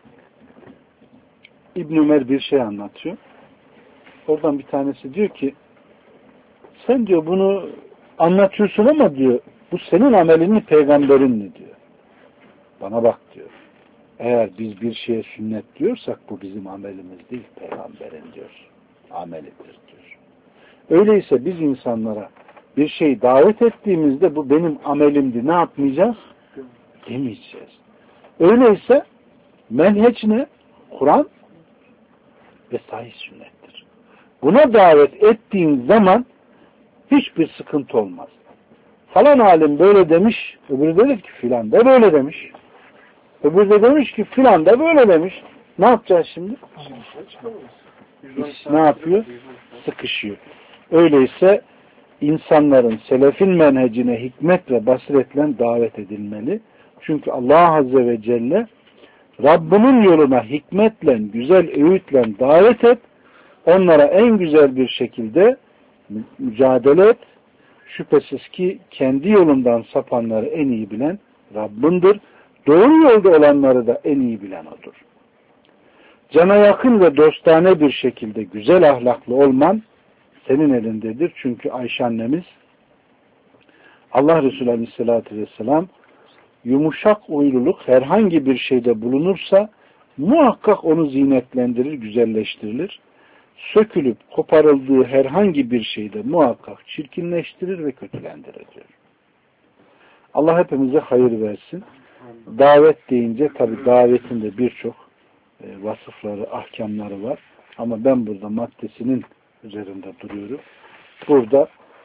İbn Ömer bir şey anlatıyor. Oradan bir tanesi diyor ki sen diyor bunu anlatıyorsun ama diyor bu senin amelin mi peygamberin mi diyor. Bana bak diyor. Eğer biz bir şeye sünnet diyorsak bu bizim amelimiz değil peygamberin diyor. Amelidir diyor. Öyleyse biz insanlara bir şey davet ettiğimizde bu benim amelimdi. Ne yapmayacağız? Demeyeceğiz. Öyleyse menheç ne? Kur'an ve sahih sünnettir. Buna davet ettiğin zaman hiçbir sıkıntı olmaz. Falan alim böyle demiş, öbürü dedi ki filan da böyle demiş. Öbürü de demiş ki filan da böyle demiş. Ne yapacağız şimdi? İş ne yapıyor? Sıkışıyor. Öyleyse insanların selefin menhecine hikmet ve basiretle davet edilmeli. Çünkü Allah Azze ve Celle Rabbinin yoluna hikmetle, güzel öğütle davet et. Onlara en güzel bir şekilde mücadele et. Şüphesiz ki kendi yolundan sapanları en iyi bilen Rabbindir. Doğru yolda olanları da en iyi bilen O'dur. Cana yakın ve dostane bir şekilde güzel ahlaklı olman senin elindedir. Çünkü Ayşe annemiz Allah Resulü Aleyhisselatü Vesselam yumuşak uyluluk herhangi bir şeyde bulunursa muhakkak onu zinetlendirir, güzelleştirilir. Sökülüp koparıldığı herhangi bir şeyde muhakkak çirkinleştirir ve kötülendirir diyor. Allah hepimize hayır versin. Davet deyince tabi davetin de birçok vasıfları, ahkamları var. Ama ben burada maddesinin üzerinde duruyorum. Burada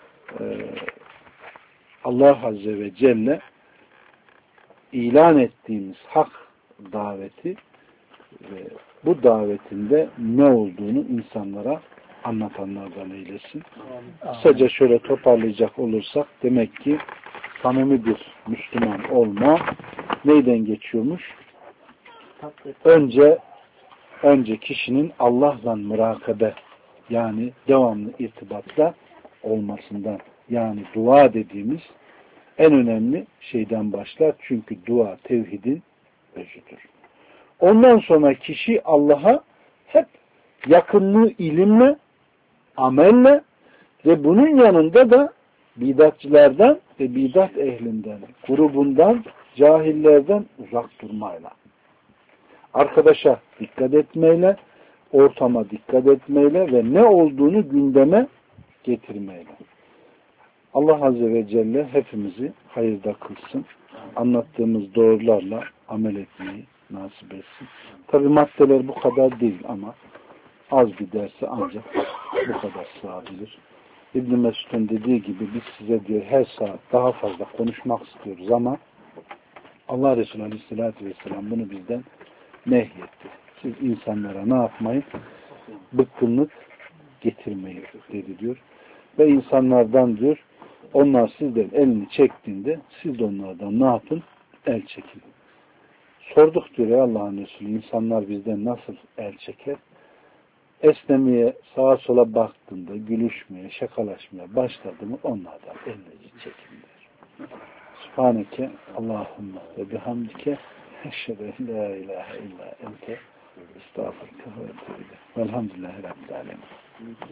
Allah Azze ve Celle ilan ettiğimiz hak daveti ve bu davetinde ne olduğunu insanlara anlatanlardan eylesin. Kısaca şöyle toparlayacak olursak demek ki samimi bir Müslüman olma neyden geçiyormuş? Önce kişinin Allah'la mürakabe yani devamlı irtibatla olmasından yani dua dediğimiz en önemli şeyden başlar. Çünkü dua tevhidin özüdür. Ondan sonra kişi Allah'a hep yakınlığı ilimle, amelle ve bunun yanında da bidatçılardan ve bidat ehlinden, grubundan, cahillerden uzak durmayla. Arkadaşa dikkat etmeyle, ortama dikkat etmeyle ve ne olduğunu gündeme getirmeyle. Allah Azze ve Celle hepimizi hayırda kılsın. Anlattığımız doğrularla amel etmeyi nasip etsin. Tabi maddeler bu kadar değil ama az bir derse ancak bu kadar sığabilir. İbn-i Mesud'un dediği gibi biz size diyor her saat daha fazla konuşmak istiyoruz ama Allah Resulü Aleyhisselatü Vesselam bunu bizden nehyetti. Siz insanlara ne yapmayın? Bıkkınlık getirmeyin dedi diyor. Ve insanlardan diyor onlar sizden elini çektiğinde siz de onlardan ne yapın? El çekin. Sorduk diyor ya Allah'ın Resulü insanlar bizden nasıl el çeker? Esnemeye, sağa sola baktığında, gülüşmeye, şakalaşmaya başladı mı onlardan elinizi çekin diyor. Subhaneke Allahümme ve bihamdike eşhedü en la ilahe illa ente estağfurullah ve etûbü ileyk. Velhamdülillahi Rabbil alemin.